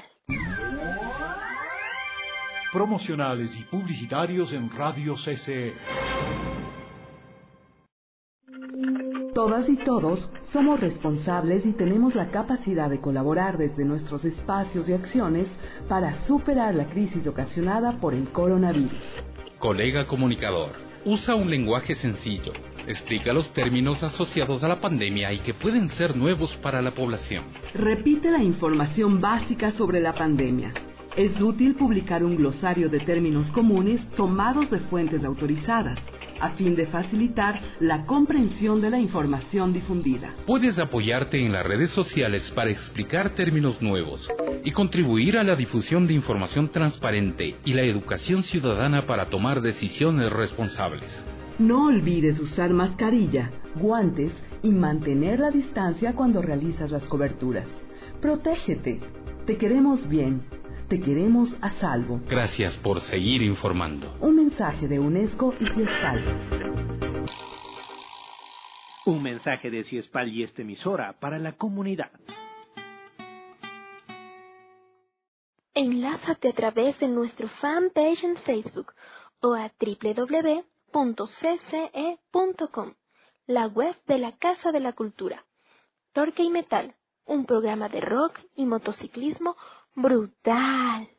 Promocionales y publicitarios en Radio C C E. Todas y todos somos responsables y tenemos la capacidad de colaborar desde nuestros espacios y acciones para superar la crisis ocasionada por el coronavirus. Colega comunicador, usa un lenguaje sencillo, Explica los términos asociados a la pandemia y que pueden ser nuevos para la población. Repite la información básica sobre la pandemia. Es útil publicar un glosario de términos comunes tomados de fuentes autorizadas, a fin de facilitar la comprensión de la información difundida. Puedes apoyarte en las redes sociales para explicar términos nuevos y contribuir a la difusión de información transparente y la educación ciudadana para tomar decisiones responsables. No olvides usar mascarilla, guantes y mantener la distancia cuando realizas las coberturas. Protégete. Te queremos bien. Te queremos a salvo. Gracias por seguir informando. Un mensaje de UNESCO y Ciespal. Un mensaje de Ciespal y esta emisora para la comunidad. Enlázate a través de nuestro fanpage en Facebook o a doble u doble u doble u punto c c e punto com, la web de la Casa de la Cultura. Torque y Metal, un programa de rock y motociclismo brutal.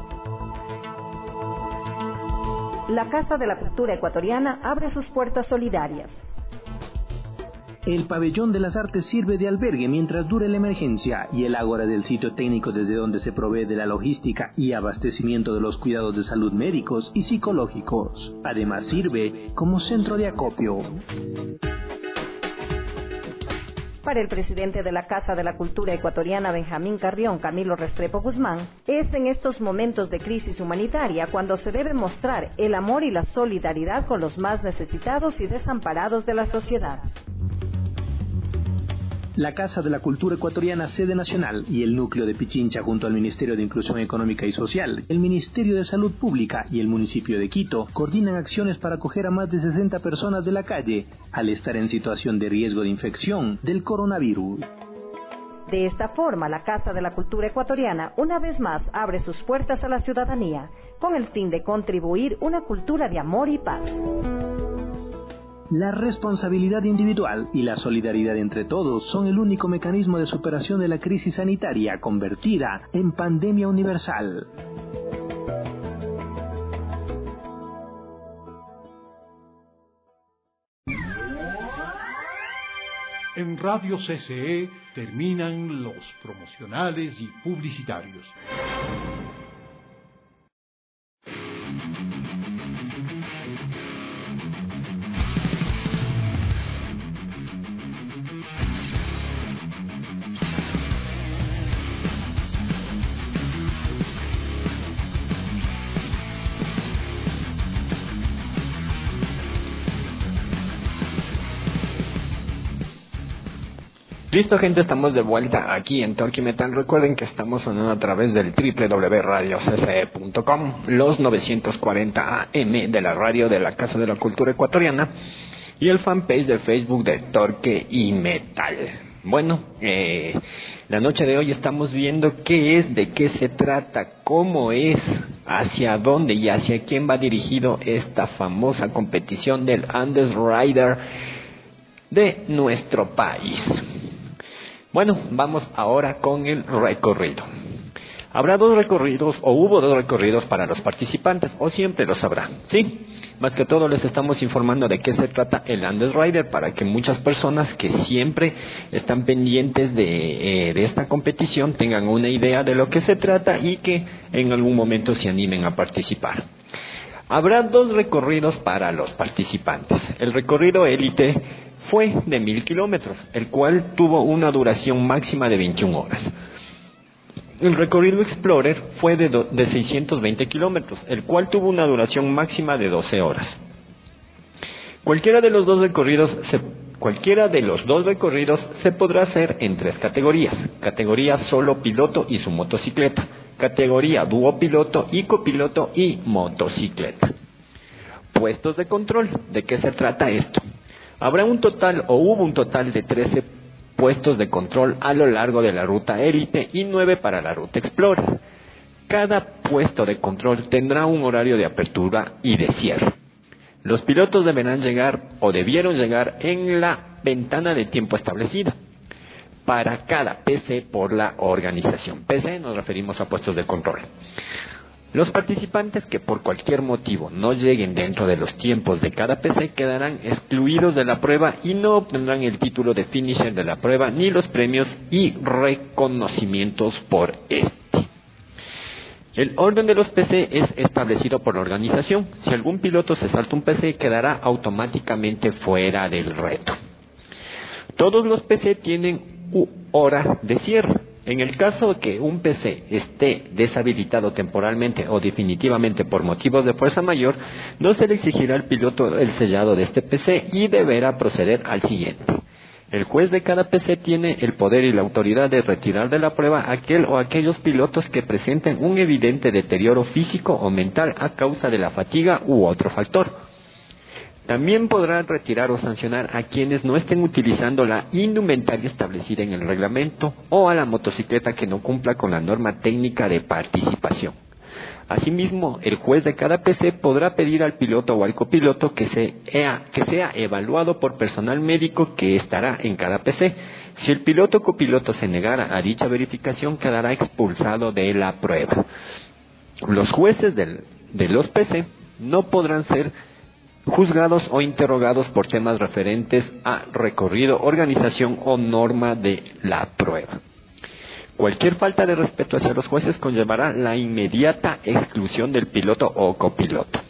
La Casa de la Cultura Ecuatoriana abre sus puertas solidarias. El pabellón de las artes sirve de albergue mientras dure la emergencia y el ágora del sitio técnico desde donde se provee de la logística y abastecimiento de los cuidados de salud médicos y psicológicos. Además sirve como centro de acopio. Para el presidente de la Casa de la Cultura Ecuatoriana, Benjamín Carrión, Camilo Restrepo Guzmán, es en estos momentos de crisis humanitaria cuando se debe mostrar el amor y la solidaridad con los más necesitados y desamparados de la sociedad. La Casa de la Cultura Ecuatoriana Sede Nacional y el Núcleo de Pichincha junto al Ministerio de Inclusión Económica y Social, el Ministerio de Salud Pública y el municipio de Quito coordinan acciones para acoger a más de sesenta personas de la calle al estar en situación de riesgo de infección del coronavirus. De esta forma, la Casa de la Cultura Ecuatoriana una vez más abre sus puertas a la ciudadanía con el fin de contribuir una cultura de amor y paz. La responsabilidad individual y la solidaridad entre todos son el único mecanismo de superación de la crisis sanitaria convertida en pandemia universal. En Radio C C E terminan los promocionales y publicitarios. Listo, gente, estamos de vuelta aquí en Torque y Metal. Recuerden que estamos sonando a través del doble u doble u doble u punto radio c c e punto com, los novecientos cuarenta A M de la radio de la Casa de la Cultura Ecuatoriana y el fanpage de Facebook de Torque y Metal. Bueno, eh, la noche de hoy estamos viendo qué es, de qué se trata, cómo es, hacia dónde y hacia quién va dirigido esta famosa competición del Andes Rider de nuestro país. Bueno, vamos ahora con el recorrido. Habrá dos recorridos, o hubo dos recorridos para los participantes, o siempre los habrá, ¿sí? Más que todo les estamos informando de qué se trata el Andes Rider, para que muchas personas que siempre están pendientes de, eh, de esta competición tengan una idea de lo que se trata y que en algún momento se animen a participar. Habrá dos recorridos para los participantes. El recorrido élite fue de mil kilómetros, el cual tuvo una duración máxima de veintiuna horas. El recorrido Explorer fue de, do, de seiscientos veinte kilómetros, el cual tuvo una duración máxima de doce horas. Cualquiera de los dos recorridos se, cualquiera de los dos recorridos se podrá hacer en tres categorías: categoría solo piloto y su motocicleta, categoría dúo piloto y copiloto y motocicleta. Puestos de control. ¿De qué se trata esto? Habrá un total o hubo un total de trece puestos de control a lo largo de la ruta élite y nueve para la ruta Explorer. Cada puesto de control tendrá un horario de apertura y de cierre. Los pilotos deberán llegar o debieron llegar en la ventana de tiempo establecida para cada P C por la organización. P C nos referimos a puestos de control. Los participantes que por cualquier motivo no lleguen dentro de los tiempos de cada P C quedarán excluidos de la prueba y no obtendrán el título de finisher de la prueba ni los premios y reconocimientos por este. El orden de los P C es establecido por la organización. Si algún piloto se salta un P C, quedará automáticamente fuera del reto. Todos los P C tienen hora de cierre. En el caso de que un P C esté deshabilitado temporalmente o definitivamente por motivos de fuerza mayor, no se le exigirá al piloto el sellado de este P C y deberá proceder al siguiente. El juez de cada P C tiene el poder y la autoridad de retirar de la prueba aquel o aquellos pilotos que presenten un evidente deterioro físico o mental a causa de la fatiga u otro factor. También podrán retirar o sancionar a quienes no estén utilizando la indumentaria establecida en el reglamento o a la motocicleta que no cumpla con la norma técnica de participación. Asimismo, el juez de cada P C podrá pedir al piloto o al copiloto que sea, que sea evaluado por personal médico que estará en cada P C. Si el piloto o copiloto se negara a dicha verificación, quedará expulsado de la prueba. Los jueces del, de los P C no podrán ser juzgados o interrogados por temas referentes a recorrido, organización o norma de la prueba. Cualquier falta de respeto hacia los jueces conllevará la inmediata exclusión del piloto o copiloto.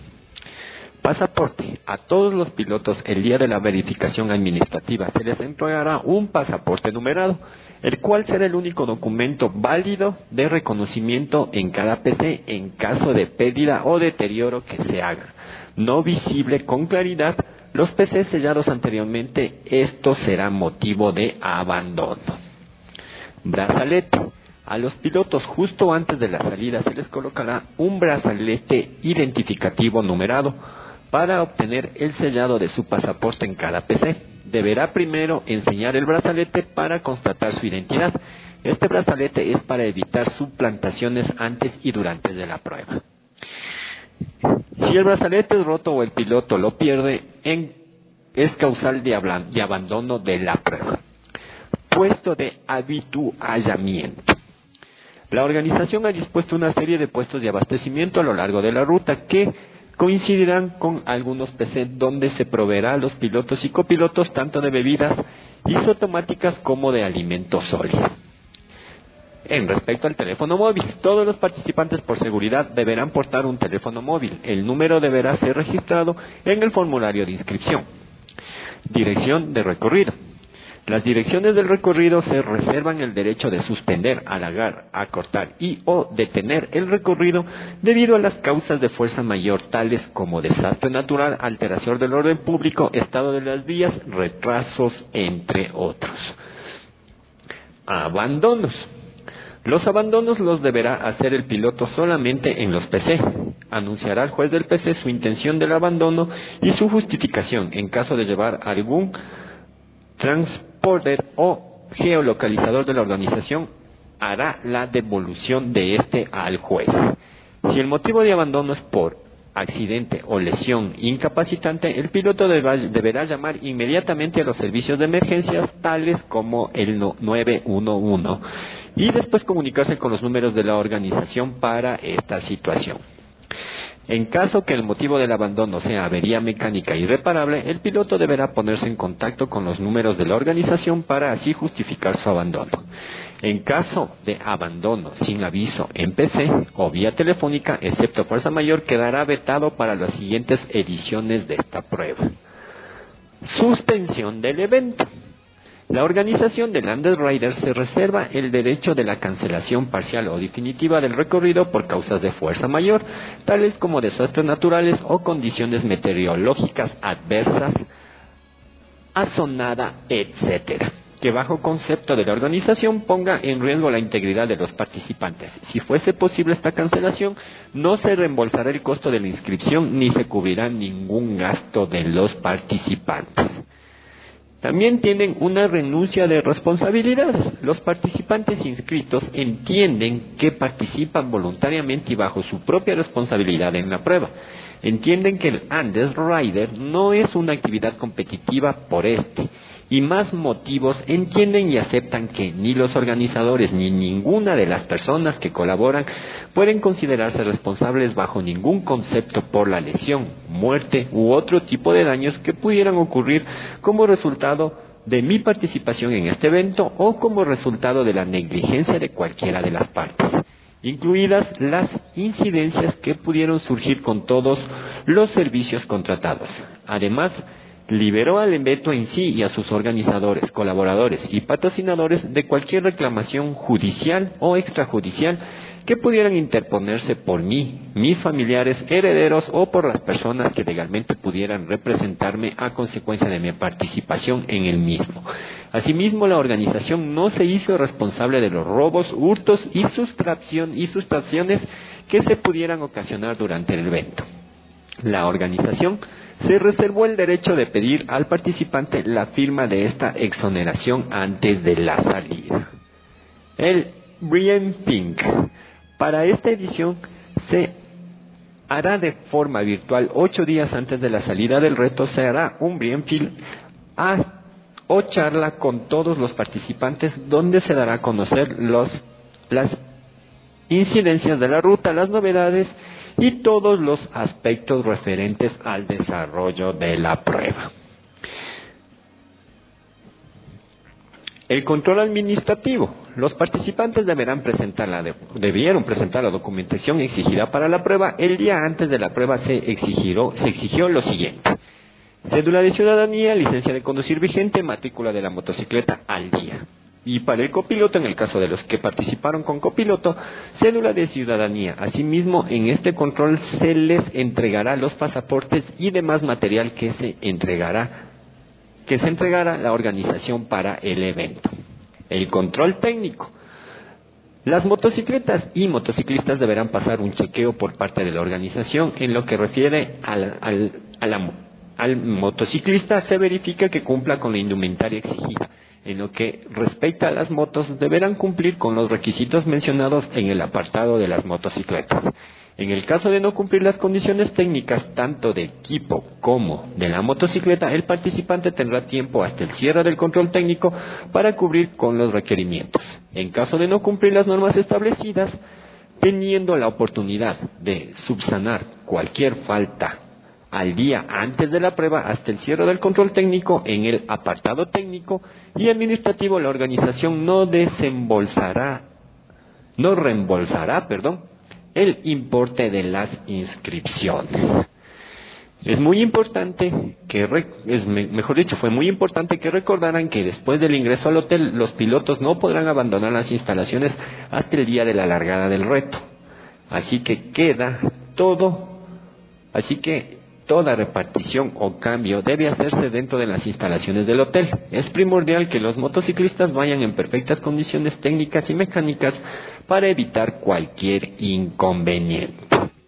Pasaporte. A todos los pilotos el día de la verificación administrativa se les entregará un pasaporte numerado, el cual será el único documento válido de reconocimiento en cada P C en caso de pérdida o deterioro que se haga. No visible con claridad, los P C sellados anteriormente, esto será motivo de abandono. Brazalete. A los pilotos justo antes de la salida se les colocará un brazalete identificativo numerado para obtener el sellado de su pasaporte en cada P C. Deberá primero enseñar el brazalete para constatar su identidad. Este brazalete es para evitar suplantaciones antes y durante de la prueba. Si el brazalete es roto o el piloto lo pierde, en, es causal de, hablan, de abandono de la prueba. Puesto de habituallamiento. La organización ha dispuesto una serie de puestos de abastecimiento a lo largo de la ruta que coincidirán con algunos P C donde se proveerá a los pilotos y copilotos tanto de bebidas isotomáticas como de alimento sólido. En respecto al teléfono móvil, todos los participantes por seguridad deberán portar un teléfono móvil. El número deberá ser registrado en el formulario de inscripción. Dirección de recorrido. Las direcciones del recorrido se reservan el derecho de suspender, alargar, acortar y o detener el recorrido debido a las causas de fuerza mayor tales como desastre natural, alteración del orden público, estado de las vías, retrasos, entre otros. Abandonos. Los abandonos los deberá hacer el piloto solamente en los P C. Anunciará al juez del P C su intención del abandono y su justificación en caso de llevar algún transporter o geolocalizador de la organización. Hará la devolución de este al juez. Si el motivo de abandono es por accidente o lesión incapacitante, el piloto deba, deberá llamar inmediatamente a los servicios de emergencias tales como el nueve uno uno y después comunicarse con los números de la organización para esta situación. En caso que el motivo del abandono sea avería mecánica irreparable, el piloto deberá ponerse en contacto con los números de la organización para así justificar su abandono. En caso de abandono sin aviso en P C o vía telefónica, excepto fuerza mayor, quedará vetado para las siguientes ediciones de esta prueba. Suspensión del evento. La organización de Landed Riders se reserva el derecho de la cancelación parcial o definitiva del recorrido por causas de fuerza mayor, tales como desastres naturales o condiciones meteorológicas adversas, azonada, etcétera, que bajo concepto de la organización ponga en riesgo la integridad de los participantes. Si fuese posible esta cancelación, no se reembolsará el costo de la inscripción ni se cubrirá ningún gasto de los participantes. También tienen una renuncia de responsabilidades. Los participantes inscritos entienden que participan voluntariamente y bajo su propia responsabilidad en la prueba. Entienden que el Andes Rider no es una actividad competitiva por este y más motivos entienden y aceptan que ni los organizadores ni ninguna de las personas que colaboran pueden considerarse responsables bajo ningún concepto por la lesión, muerte u otro tipo de daños que pudieran ocurrir como resultado de mi participación en este evento o como resultado de la negligencia de cualquiera de las partes, incluidas las incidencias que pudieron surgir con todos los servicios contratados. Además, liberó al evento en sí y a sus organizadores, colaboradores y patrocinadores de cualquier reclamación judicial o extrajudicial que pudieran interponerse por mí, mis familiares, herederos o por las personas que legalmente pudieran representarme a consecuencia de mi participación en el mismo. Asimismo, la organización no se hizo responsable de los robos, hurtos y sustracción y sustracciones que se pudieran ocasionar durante el evento. La organización se reservó el derecho de pedir al participante la firma de esta exoneración antes de la salida. El briefing para esta edición se hará de forma virtual. Ocho días antes de la salida del reto se hará un briefing a, o charla con todos los participantes donde se dará a conocer los, las incidencias de la ruta, las novedades y todos los aspectos referentes al desarrollo de la prueba. El control administrativo. Los participantes deberán presentar la de, debieron presentar la documentación exigida para la prueba. El día antes de la prueba se exigió, se exigió lo siguiente: cédula de ciudadanía, licencia de conducir vigente, matrícula de la motocicleta al día. Y para el copiloto, en el caso de los que participaron con copiloto, cédula de ciudadanía. Asimismo, en este control se les entregará los pasaportes y demás material que se entregará que se entregará la organización para el evento. El control técnico. Las motocicletas y motociclistas deberán pasar un chequeo por parte de la organización. En lo que refiere al, al, a la, al motociclista, se verifica que cumpla con la indumentaria exigida. En lo que respecta a las motos, deberán cumplir con los requisitos mencionados en el apartado de las motocicletas. En el caso de no cumplir las condiciones técnicas tanto de equipo como de la motocicleta, el participante tendrá tiempo hasta el cierre del control técnico para cubrir con los requerimientos. En caso de no cumplir las normas establecidas, teniendo la oportunidad de subsanar cualquier falta al día antes de la prueba hasta el cierre del control técnico, en el apartado técnico y administrativo, la organización no desembolsará, no reembolsará, perdón, el importe de las inscripciones. Es muy importante que, es, mejor dicho, fue muy importante que recordaran que después del ingreso al hotel, los pilotos no podrán abandonar las instalaciones hasta el día de la largada del reto. Así que queda todo, así que toda repartición o cambio debe hacerse dentro de las instalaciones del hotel. Es primordial que los motociclistas vayan en perfectas condiciones técnicas y mecánicas para evitar cualquier inconveniente.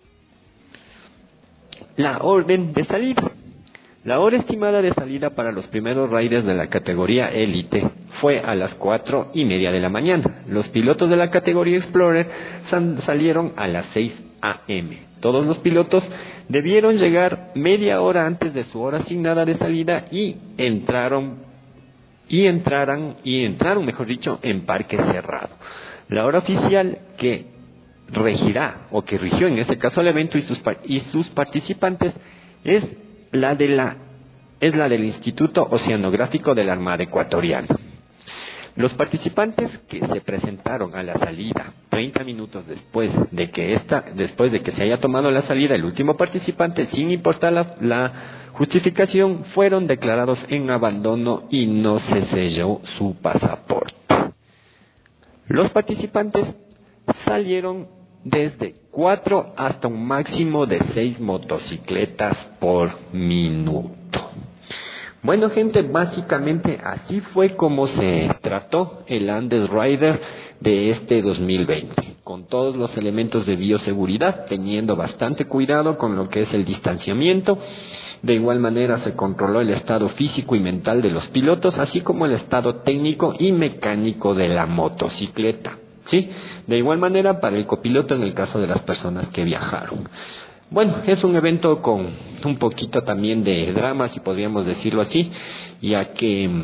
La orden de salida. La hora estimada de salida para los primeros riders de la categoría Elite fue a las cuatro y media de la mañana. Los pilotos de la categoría Explorer salieron a las seis a eme Todos los pilotos debieron llegar media hora antes de su hora asignada de salida y entraron y entraran y entraron, mejor dicho, en parque cerrado. La hora oficial que regirá o que rigió en ese caso el evento y sus y sus participantes es la de la es la del Instituto Oceanográfico de la Armada Ecuatoriana. Los participantes que se presentaron a la salida treinta minutos después de que esta, después de que se haya tomado la salida el último participante, sin importar la, la justificación, fueron declarados en abandono y no se selló su pasaporte. Los participantes salieron desde cuatro hasta un máximo de seis motocicletas por minuto. Bueno, gente, básicamente así fue como se trató el Andes Rider de este dos mil veinte, con todos los elementos de bioseguridad, teniendo bastante cuidado con lo que es el distanciamiento. De igual manera se controló el estado físico y mental de los pilotos, así como el estado técnico y mecánico de la motocicleta. ¿Sí? De igual manera para el copiloto en el caso de las personas que viajaron. Bueno, es un evento con un poquito también de drama, si podríamos decirlo así, ya que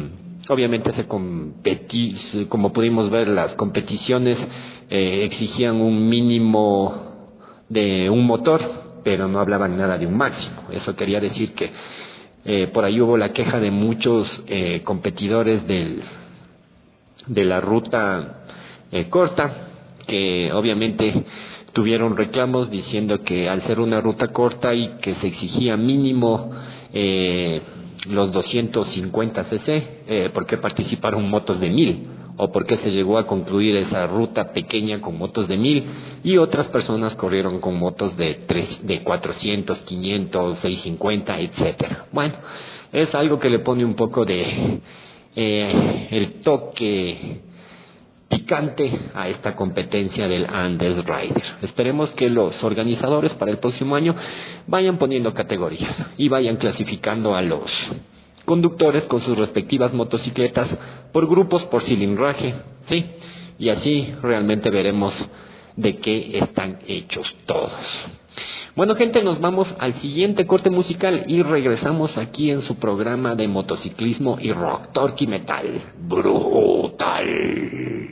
obviamente se competí, como pudimos ver, las competiciones eh, exigían un mínimo de un motor, pero no hablaban nada de un máximo. Eso quería decir que eh, por ahí hubo la queja de muchos eh, competidores del, de la ruta eh, corta, que obviamente tuvieron reclamos diciendo que al ser una ruta corta y que se exigía mínimo eh, los doscientos cincuenta cc, eh, ¿por qué participaron motos de mil? ¿O por qué se llegó a concluir esa ruta pequeña con motos de mil? Y otras personas corrieron con motos de, tres, de cuatrocientos, quinientos, seiscientos cincuenta, etcétera. Bueno, es algo que le pone un poco de eh, el toque picante a esta competencia del Andes Rider. Esperemos que los organizadores para el próximo año vayan poniendo categorías y vayan clasificando a los conductores con sus respectivas motocicletas por grupos, por cilindraje, ¿sí? Y así realmente veremos de qué están hechos todos. Bueno, gente, nos vamos al siguiente corte musical y regresamos aquí en su programa de motociclismo y rock, Torque y Metal. Brutal.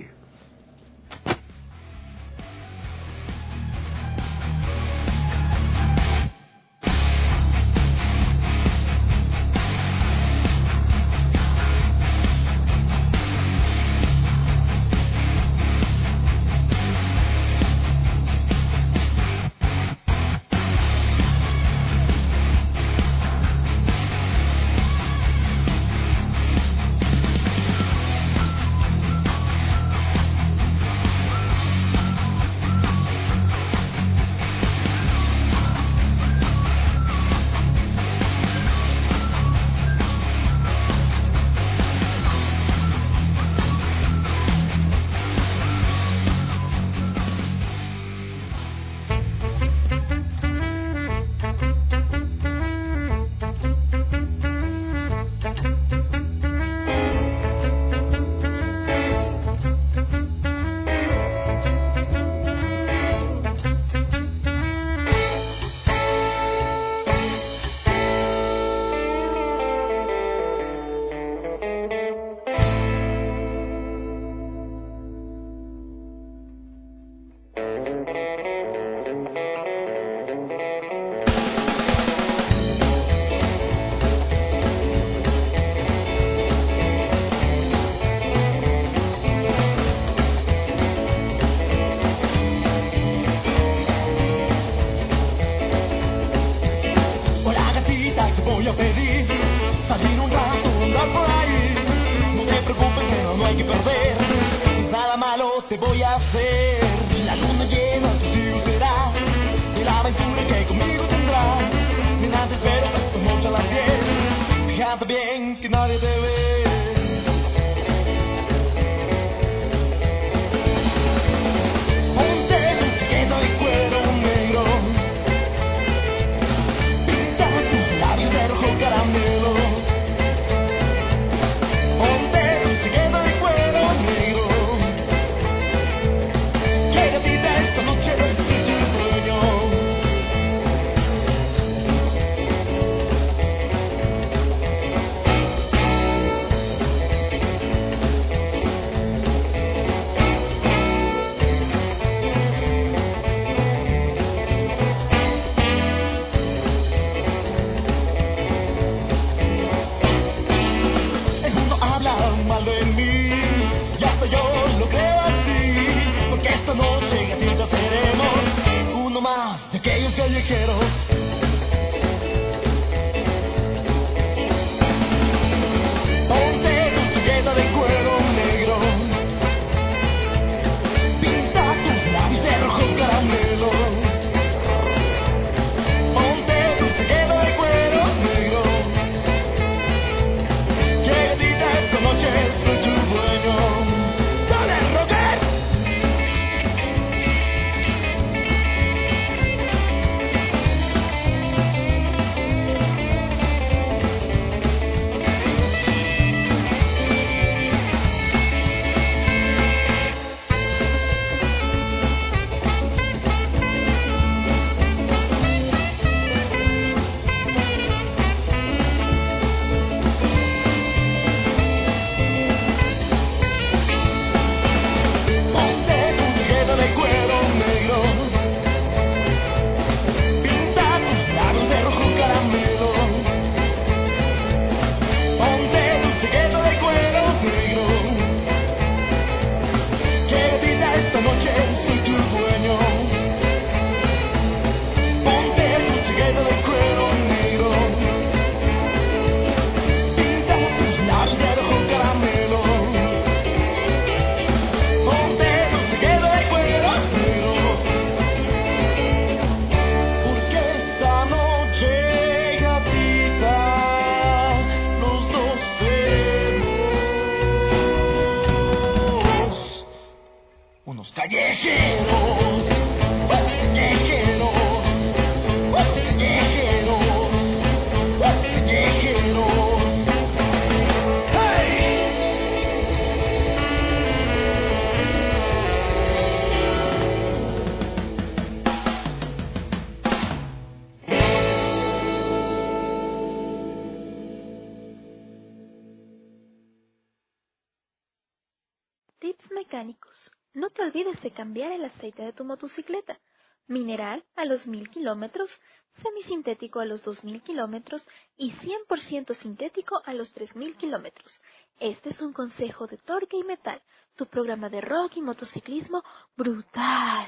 mecánicos. No te olvides de cambiar el aceite de tu motocicleta. Mineral a los mil kilómetros, semisintético a los dos mil kilómetros y cien por ciento sintético a los tres mil kilómetros. Este es un consejo de Torque y Metal, tu programa de rock y motociclismo brutal.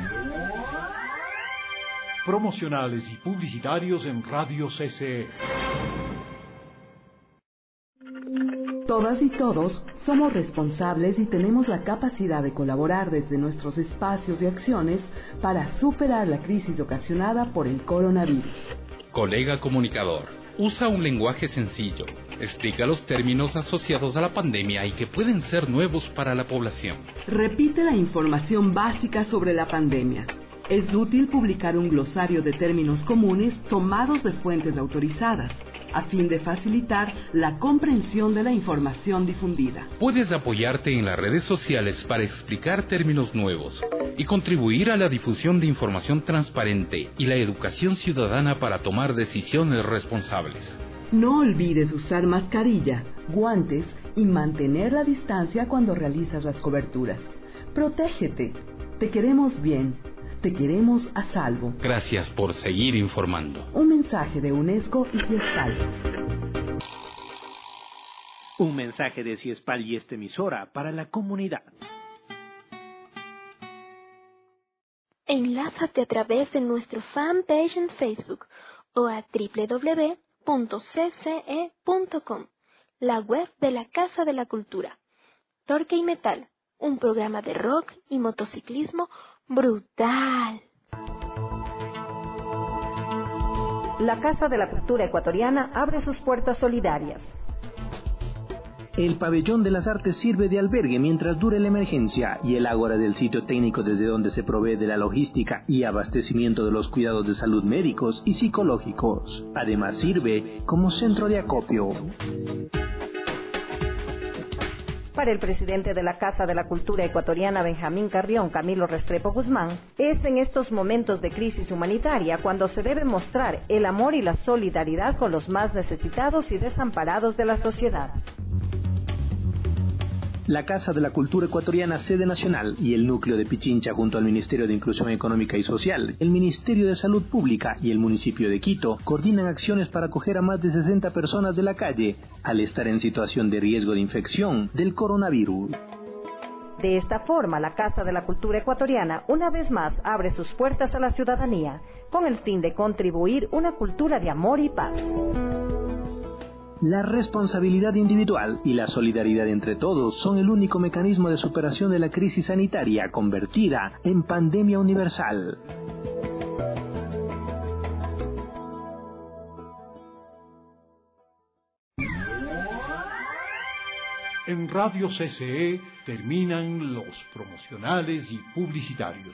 Promocionales y publicitarios en Radio C C E. Todas y todos somos responsables y tenemos la capacidad de colaborar desde nuestros espacios y acciones para superar la crisis ocasionada por el coronavirus. Colega comunicador, usa un lenguaje sencillo. Explica los términos asociados a la pandemia y que pueden ser nuevos para la población. Repite la información básica sobre la pandemia. Es útil publicar un glosario de términos comunes tomados de fuentes autorizadas, a fin de facilitar la comprensión de la información difundida. Puedes apoyarte en las redes sociales para explicar términos nuevos y contribuir a la difusión de información transparente y la educación ciudadana para tomar decisiones responsables. No olvides usar mascarilla, guantes y mantener la distancia cuando realizas las coberturas. Protégete. Te queremos bien. Te queremos a salvo. Gracias por seguir informando. Un mensaje de UNESCO y Ciespal. Un mensaje de Ciespal y esta emisora para la comunidad. Enlázate a través de nuestro fanpage en Facebook o a doble u doble u doble u punto c c e punto com, la web de la Casa de la Cultura. Torque y Metal, un programa de rock y motociclismo brutal. La Casa de la Cultura Ecuatoriana abre sus puertas solidarias. El pabellón de las artes sirve de albergue mientras dure la emergencia y el ágora del sitio técnico desde donde se provee de la logística y abastecimiento de los cuidados de salud médicos y psicológicos. Además sirve como centro de acopio. Para el presidente de la Casa de la Cultura Ecuatoriana, Benjamín Carrión, Camilo Restrepo Guzmán, es en estos momentos de crisis humanitaria cuando se debe mostrar el amor y la solidaridad con los más necesitados y desamparados de la sociedad. La Casa de la Cultura Ecuatoriana, sede nacional, y el núcleo de Pichincha junto al Ministerio de Inclusión Económica y Social, el Ministerio de Salud Pública y el municipio de Quito coordinan acciones para acoger a más de sesenta personas de la calle al estar en situación de riesgo de infección del coronavirus. De esta forma, la Casa de la Cultura Ecuatoriana una vez más abre sus puertas a la ciudadanía con el fin de contribuir una cultura de amor y paz. La responsabilidad individual y la solidaridad entre todos son el único mecanismo de superación de la crisis sanitaria convertida en pandemia universal. En Radio C C E terminan los promocionales y publicitarios.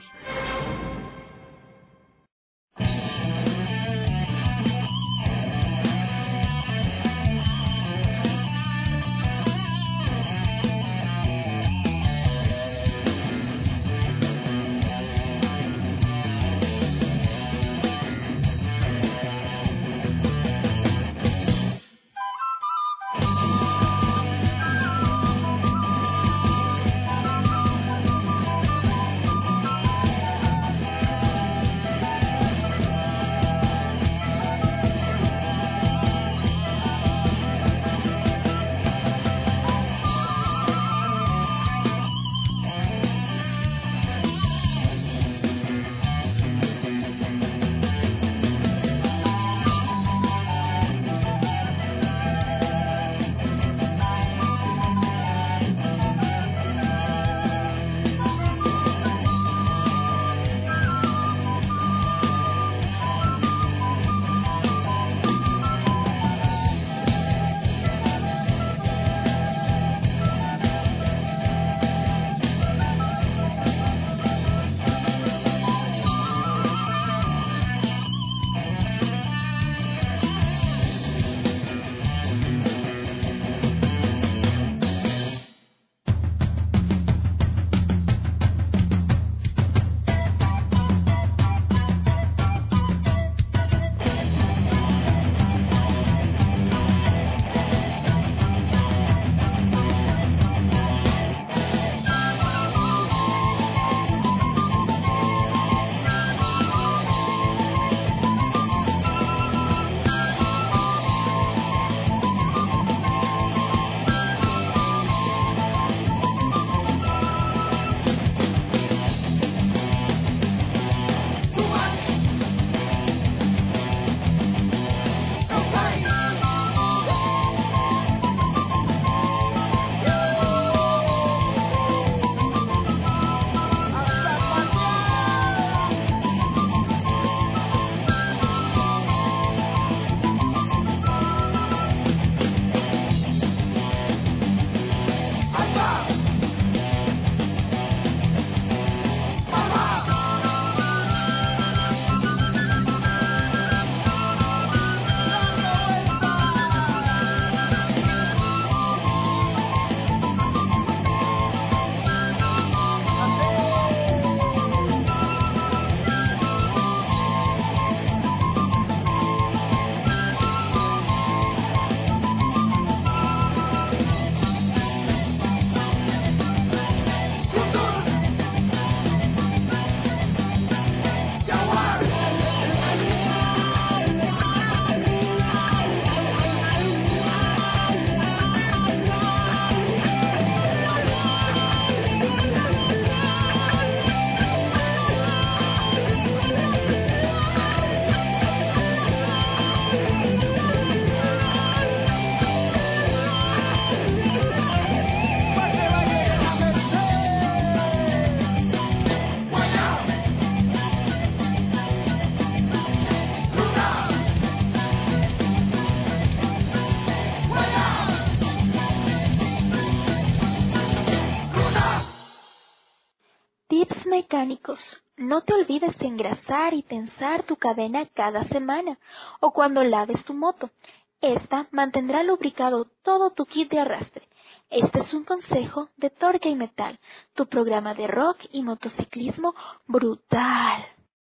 mecánicos, no te olvides de engrasar y tensar tu cadena cada semana o cuando laves tu moto. Esta mantendrá lubricado todo tu kit de arrastre. Este es un consejo de Torque y Metal, tu programa de rock y motociclismo brutal.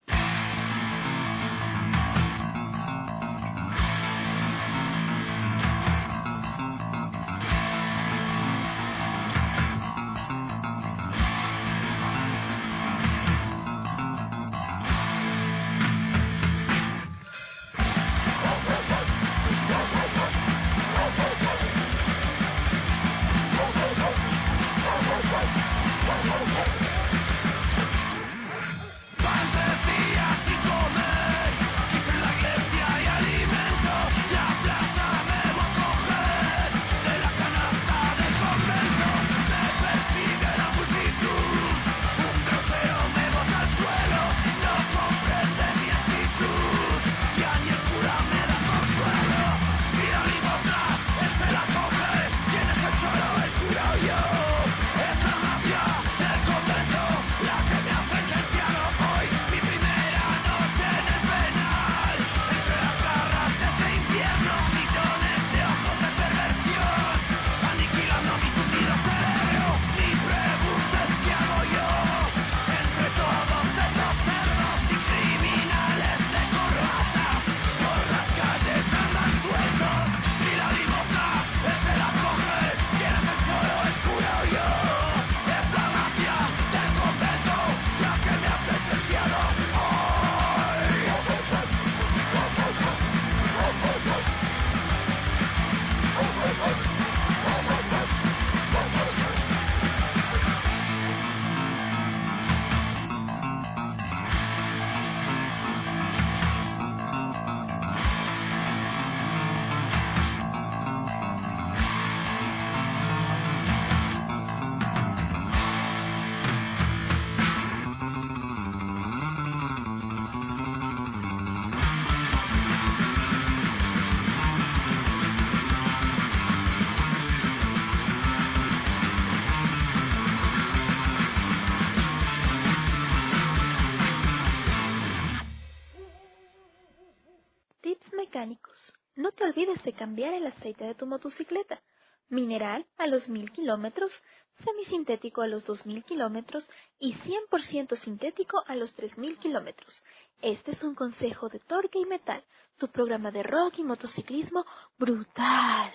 Mecánicos, no te olvides de cambiar el aceite de tu motocicleta. Mineral a los mil kilómetros, semisintético a los dos mil kilómetros y cien por ciento sintético a los tres mil kilómetros. Este es un consejo de Torque y Metal, tu programa de rock y motociclismo brutal.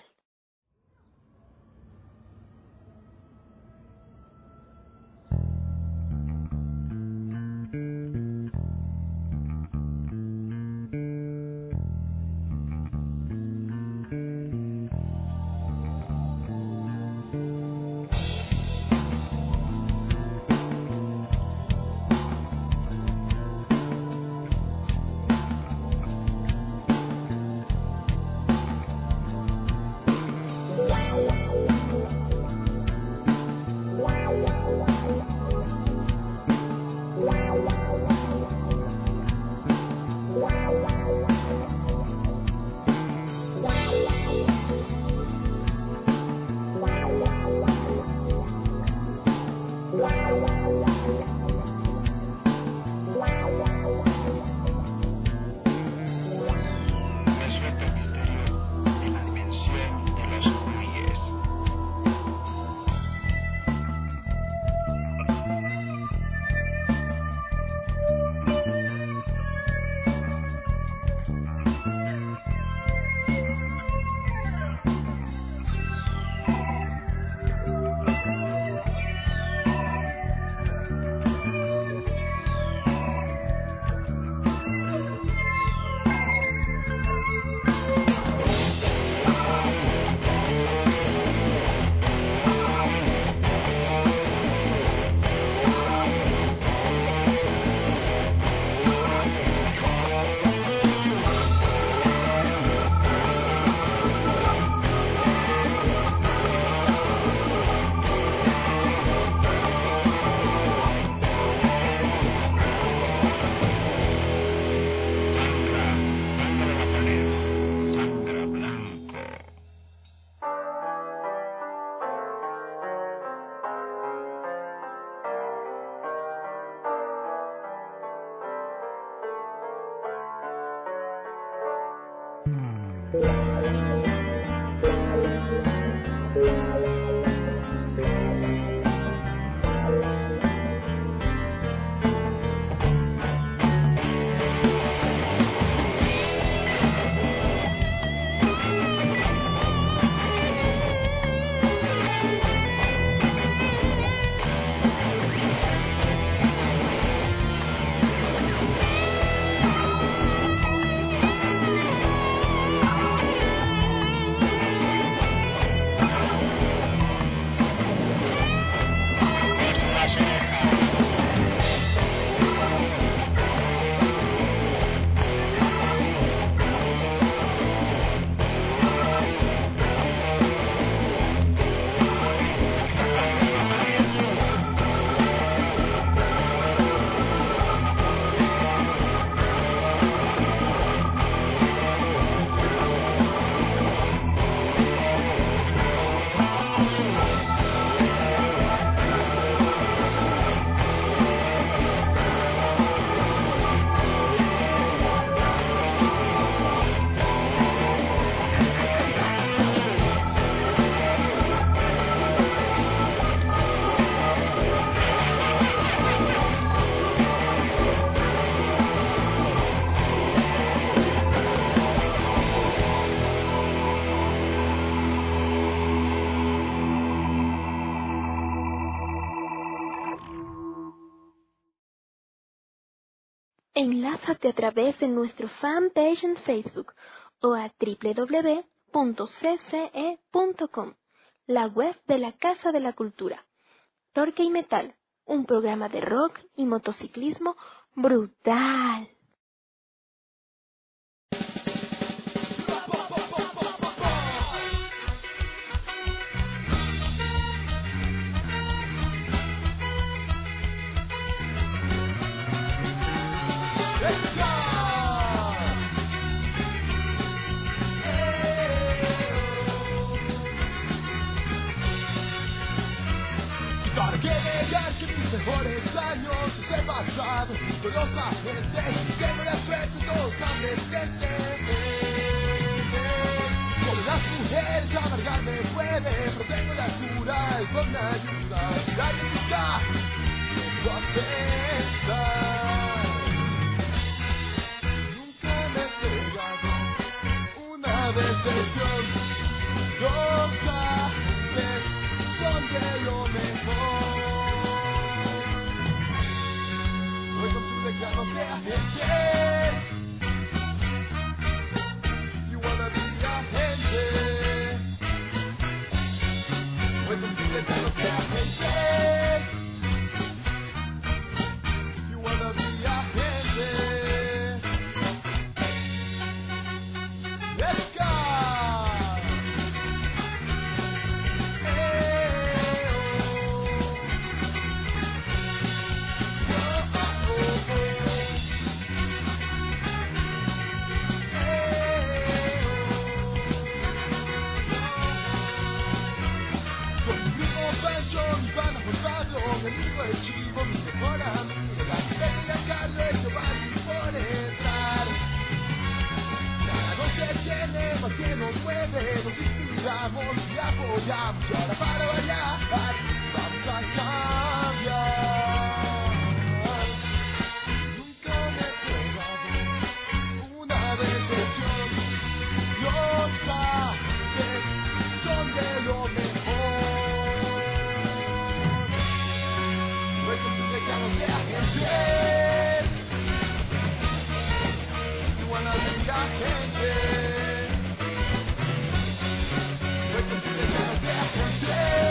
Enlázate a través de nuestro fanpage en Facebook o a doble u doble u doble u punto c c e punto com, la web de la Casa de la Cultura. Torque y Metal, un programa de rock y motociclismo brutal. Mejores años he pasado con los agentes que me las suerte todos tan decentes. Con las mujeres amargarme puede, pero tengo la cura y con ayuda la ayuda no afecta. Nunca me he pegado una decepción. Los agentes son de lo mejor. Ya no sea gente. You wanna be a gente. Welcome to the ya no sea gente. You wanna be a gente. Let's go. El hijo del chivo, mi mejor amigo, la gente la carne, yo valí por entrar. Nada nos detiene, más bien nos mueve, nos inspiramos y apoyamos. Y ahora para bailar, vamos a cambiar. Nunca me he pegado una decepción. Los ángeles son de lo mejor. Ya no sea gente. You wanna be a gente. Welcome to the ya no sea gente.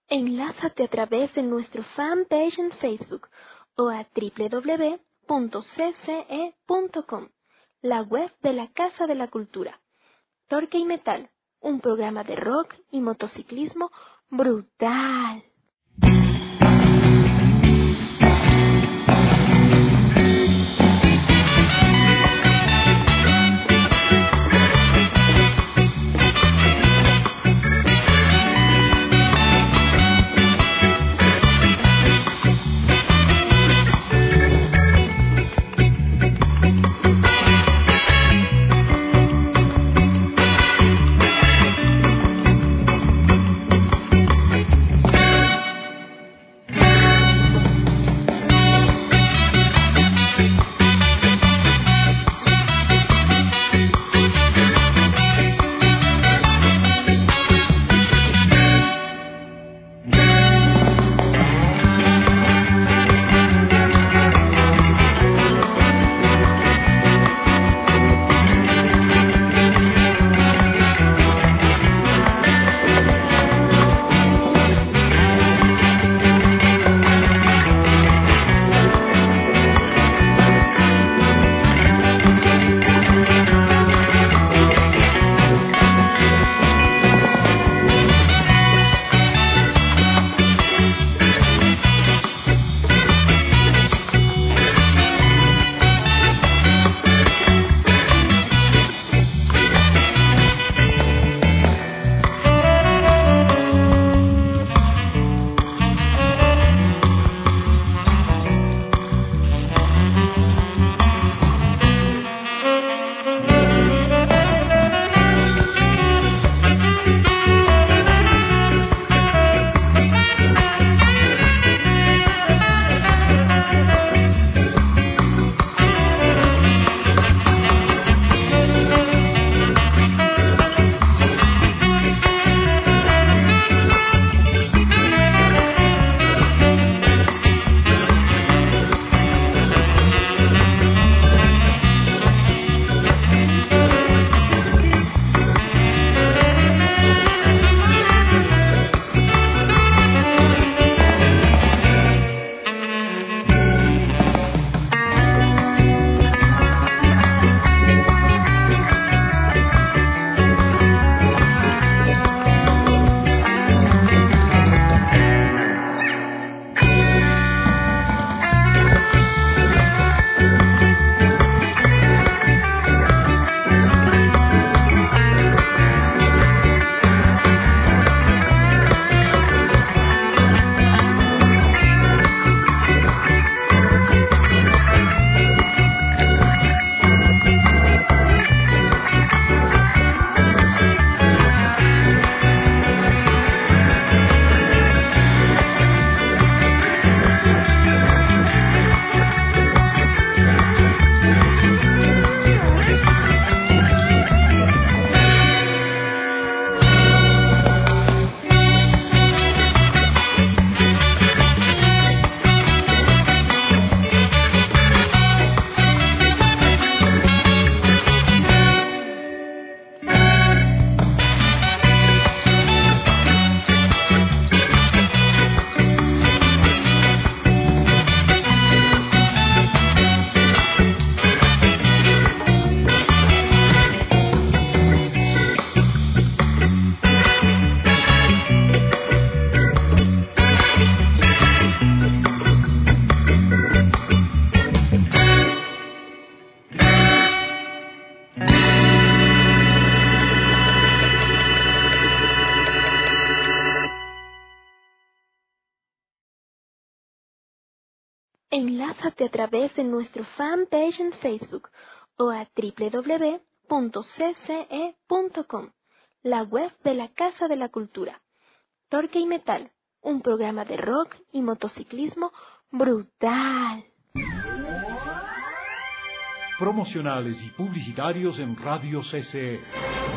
Enlázate a través de nuestro fanpage en Facebook o a doble u doble u doble u punto c c e punto com, la web de la Casa de la Cultura. Torque y Metal, un programa de rock y motociclismo brutal. Enlázate a través de nuestro fanpage en Facebook o a doble u doble u doble u punto c c e punto com, la web de la Casa de la Cultura. Torque y Metal, un programa de rock y motociclismo brutal. Promocionales y publicitarios en Radio C C E.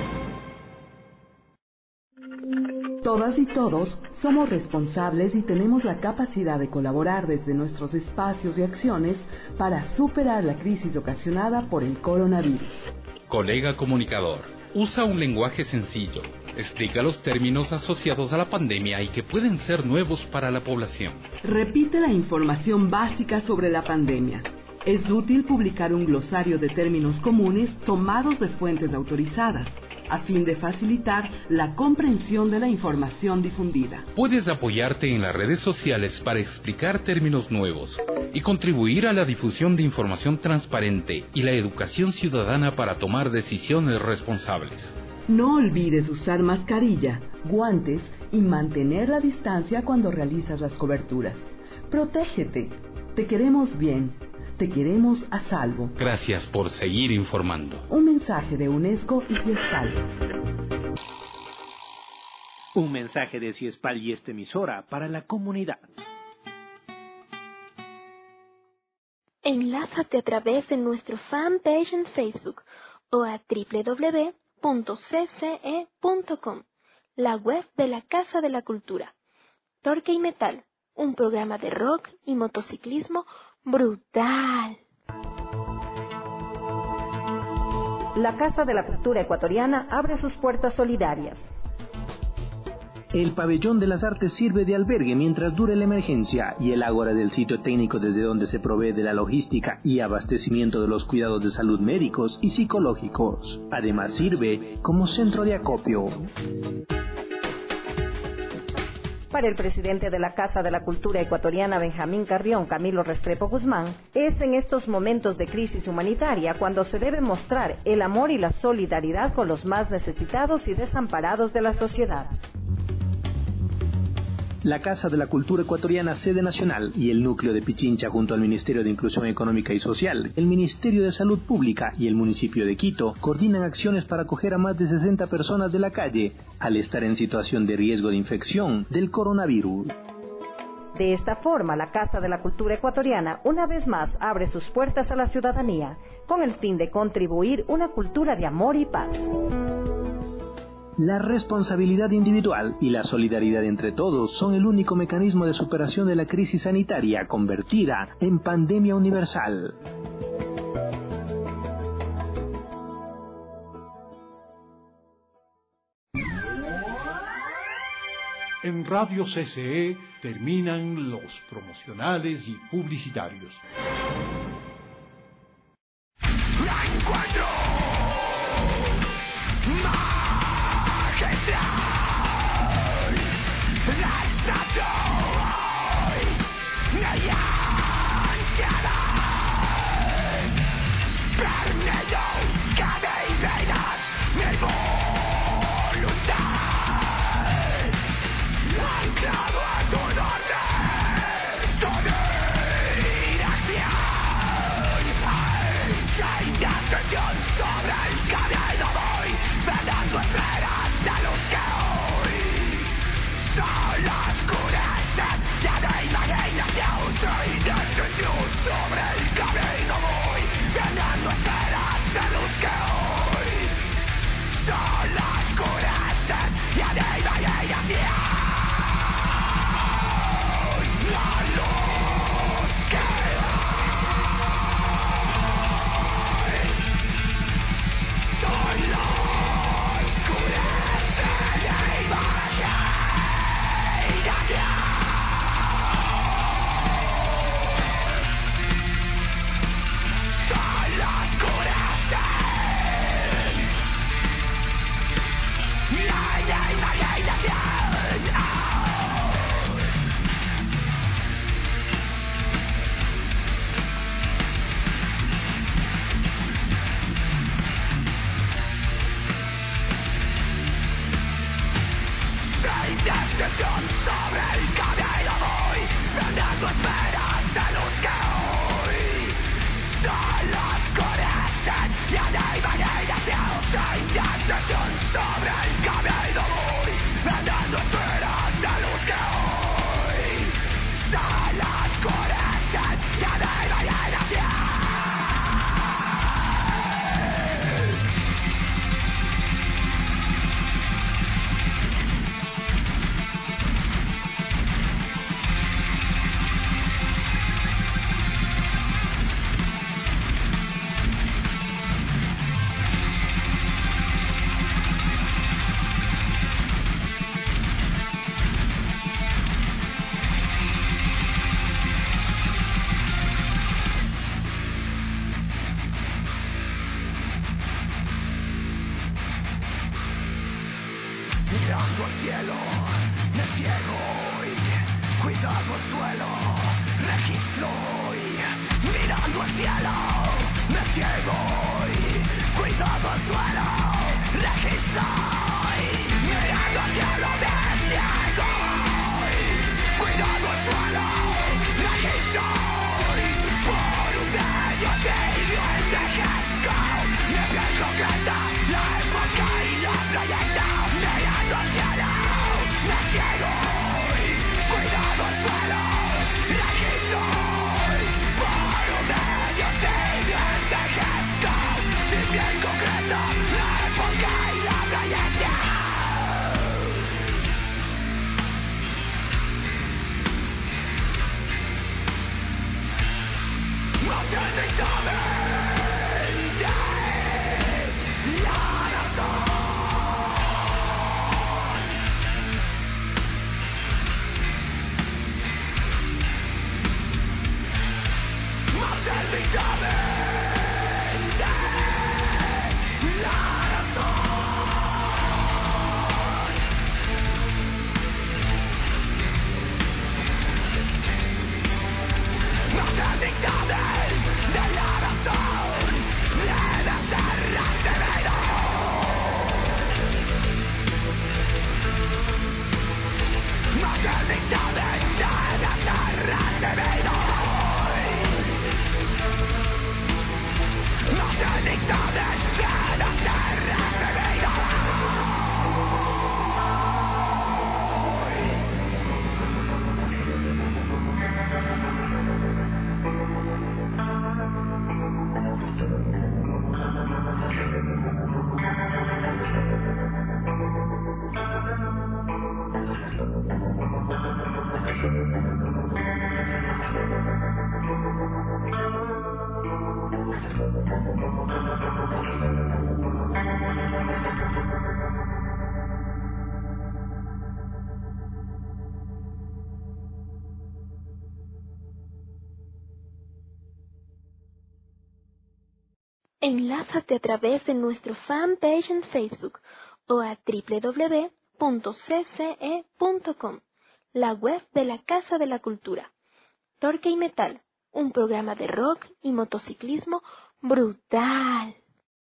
Todas y todos somos responsables y tenemos la capacidad de colaborar desde nuestros espacios y acciones para superar la crisis ocasionada por el coronavirus. Colega comunicador, usa un lenguaje sencillo, Explica los términos asociados a la pandemia y que pueden ser nuevos para la población. Repite la información básica sobre la pandemia. Es útil publicar un glosario de términos comunes tomados de fuentes autorizadas, a fin de facilitar la comprensión de la información difundida. Puedes apoyarte en las redes sociales para explicar términos nuevos y contribuir a la difusión de información transparente y la educación ciudadana para tomar decisiones responsables. No olvides usar mascarilla, guantes y mantener la distancia cuando realizas las coberturas. Protégete. Te queremos bien. Te queremos a salvo. Gracias por seguir informando. Un mensaje de UNESCO y Ciespal. Un mensaje de Ciespal y esta emisora para la comunidad. Enlázate a través de nuestro fanpage en Facebook o a doble u doble u doble u punto c c e punto com, la web de la Casa de la Cultura. Torque y Metal, un programa de rock y motociclismo brutal. La Casa de la Cultura Ecuatoriana abre sus puertas solidarias. El Pabellón de las Artes sirve de albergue mientras dure la emergencia y el ágora del sitio técnico desde donde se provee de la logística y abastecimiento de los cuidados de salud médicos y psicológicos. Además sirve como centro de acopio. Para el presidente de la Casa de la Cultura Ecuatoriana, Benjamín Carrión, Camilo Restrepo Guzmán, es en estos momentos de crisis humanitaria cuando se debe mostrar el amor y la solidaridad con los más necesitados y desamparados de la sociedad. La Casa de la Cultura Ecuatoriana, sede nacional, y el núcleo de Pichincha junto al Ministerio de Inclusión Económica y Social, el Ministerio de Salud Pública y el municipio de Quito coordinan acciones para acoger a más de sesenta personas de la calle al estar en situación de riesgo de infección del coronavirus. De esta forma, la Casa de la Cultura Ecuatoriana una vez más abre sus puertas a la ciudadanía con el fin de contribuir una cultura de amor y paz. La responsabilidad individual y la solidaridad entre todos son el único mecanismo de superación de la crisis sanitaria convertida en pandemia universal. En Radio C C E terminan los promocionales y publicitarios. La encuentro. La estación, la ansiedad, perdiendo cadenas de voluntad, anclado a tu norte, tu dirección, sin atención sobre el camino voy, velando esperas de los que son las oscuras, ya no hay imaginación, soy destrucción sobre el camino voy, ganando esperas de luz que hoy son las oscuras, ya no hay imaginación, la luz que hoy son las oscuras de la imagen. Sobre el camino voy, ganando esperas de luz que hoy son las corazas, ya no hay imaginación, sin atención sobre el camino voy, ganando esperas de luz que hoy son las corazas, ya no hay imaginación. mirando al cielo, me ciego y cuidado el suelo, registro y mirando al cielo, me ciego y cuidado el suelo, registro y mirando al cielo, me ciego y cuidado el suelo, registro y por un medio medio envejezco, me piel concreta, la época y la trayecta, mirando al cielo, me ciego y cuidado el suelo, registro y por un medio medio envejezco, mi piel concreta, la época y la trayecta. No te dictamen de la razón. No te dictamen de la razón. No te dictamen de la razón, debe ser recibido. No te dictamen debe ser recibido. No te dictamen debe ser recibido. Enlázate a través de nuestro fanpage en Facebook o a doble u doble u doble u punto c c e punto com, la web de la Casa de la Cultura. Torque y Metal, un programa de rock y motociclismo brutal.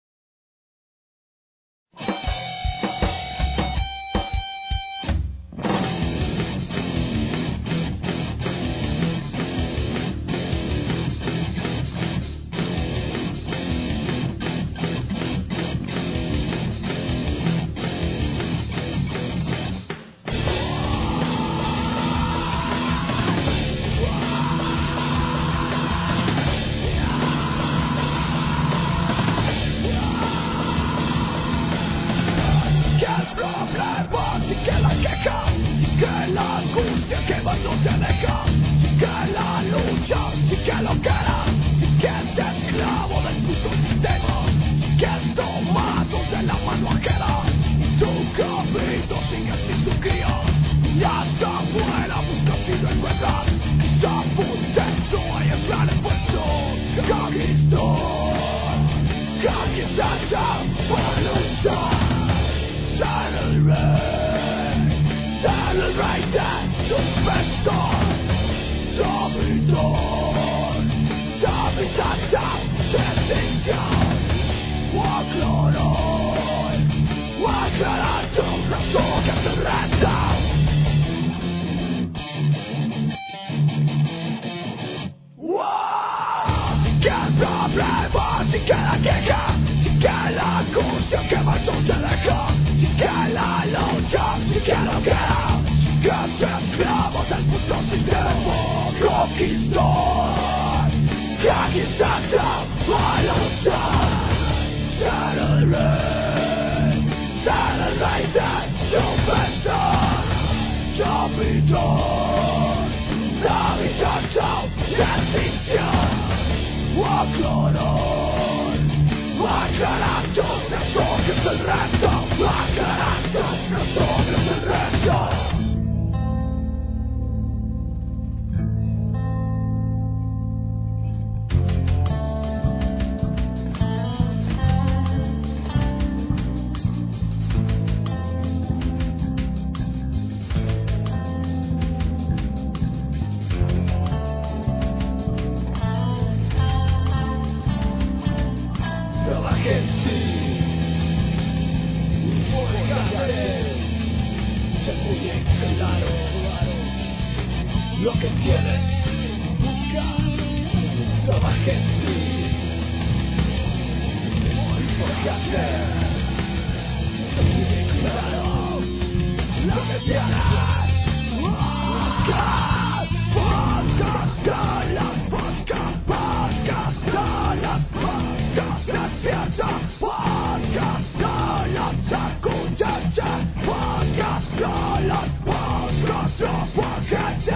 Que más no te deja, que la lucha, que lo queda, que es esclavo del puto sistema, que es tomado de la mano ajena, tu cabrito sigue sin tu cría, y hasta afuera busca si lo encuentras, está putesto y el plan es puesto, Kakistán, Kakistán, para luchar, Celebrate, celebrate. Suspension, Sabitón, Sabitón, Sentencia, Guaclorón, Guaclorón, razón que se resta. Si que el problema, si que la queja, si que la angustia que más no se deja, si que la lucha, si que lo queda. Que se esclavos del puto sistema, conquistar, conquistar, a luchar, celebrate, celebrate, suspension, Sabitón, Sabitón, extinción, Guaclorón, Guaclorón, no toques el resto, Guaclorón, no toques el resto. sí. Porque hacer es muy claro lo que quieres buscar. Trabaja en sí. Porque hacer es muy claro lo que quieres buscar. Podcast, las podcast, podcast, las podcast, despierta, podcast, las escuchas, podcast, las podcast, los podcast.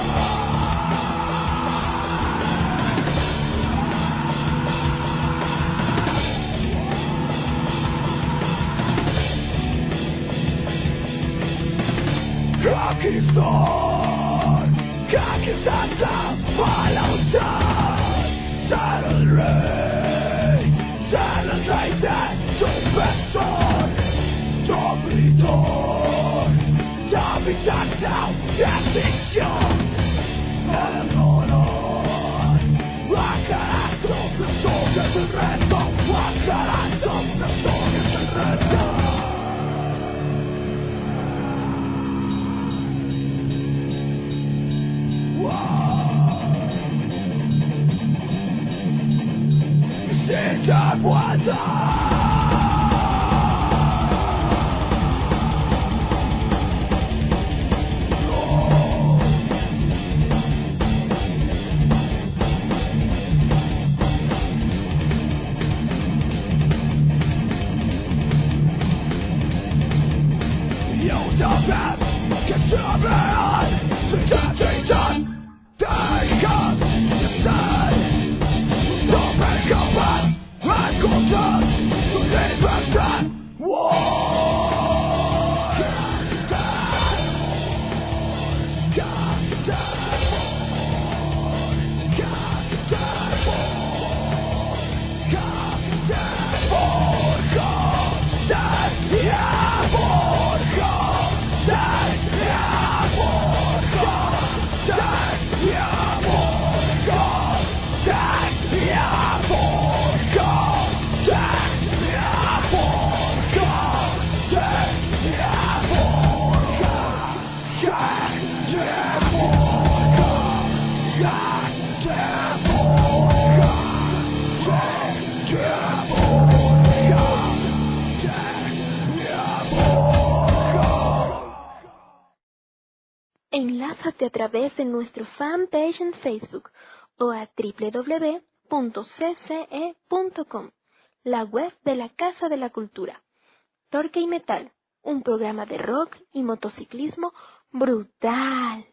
Aquí estoy, aquí estás para luchar. Ser el rey, ser el rey de tu persona. Dominador, dominador de ficción. El honor, bajarás sobre todo el reto. Bajarás sobre todo el reto. Sin vuelta. You know that que se vean sin identidad. Take up the side. No me capaz. Escuchar tu libertad. Enlázate a través de nuestro fanpage en Facebook o a doble u doble u doble u punto c c e punto com, la web de la Casa de la Cultura. Torque y Metal, un programa de rock y motociclismo brutal.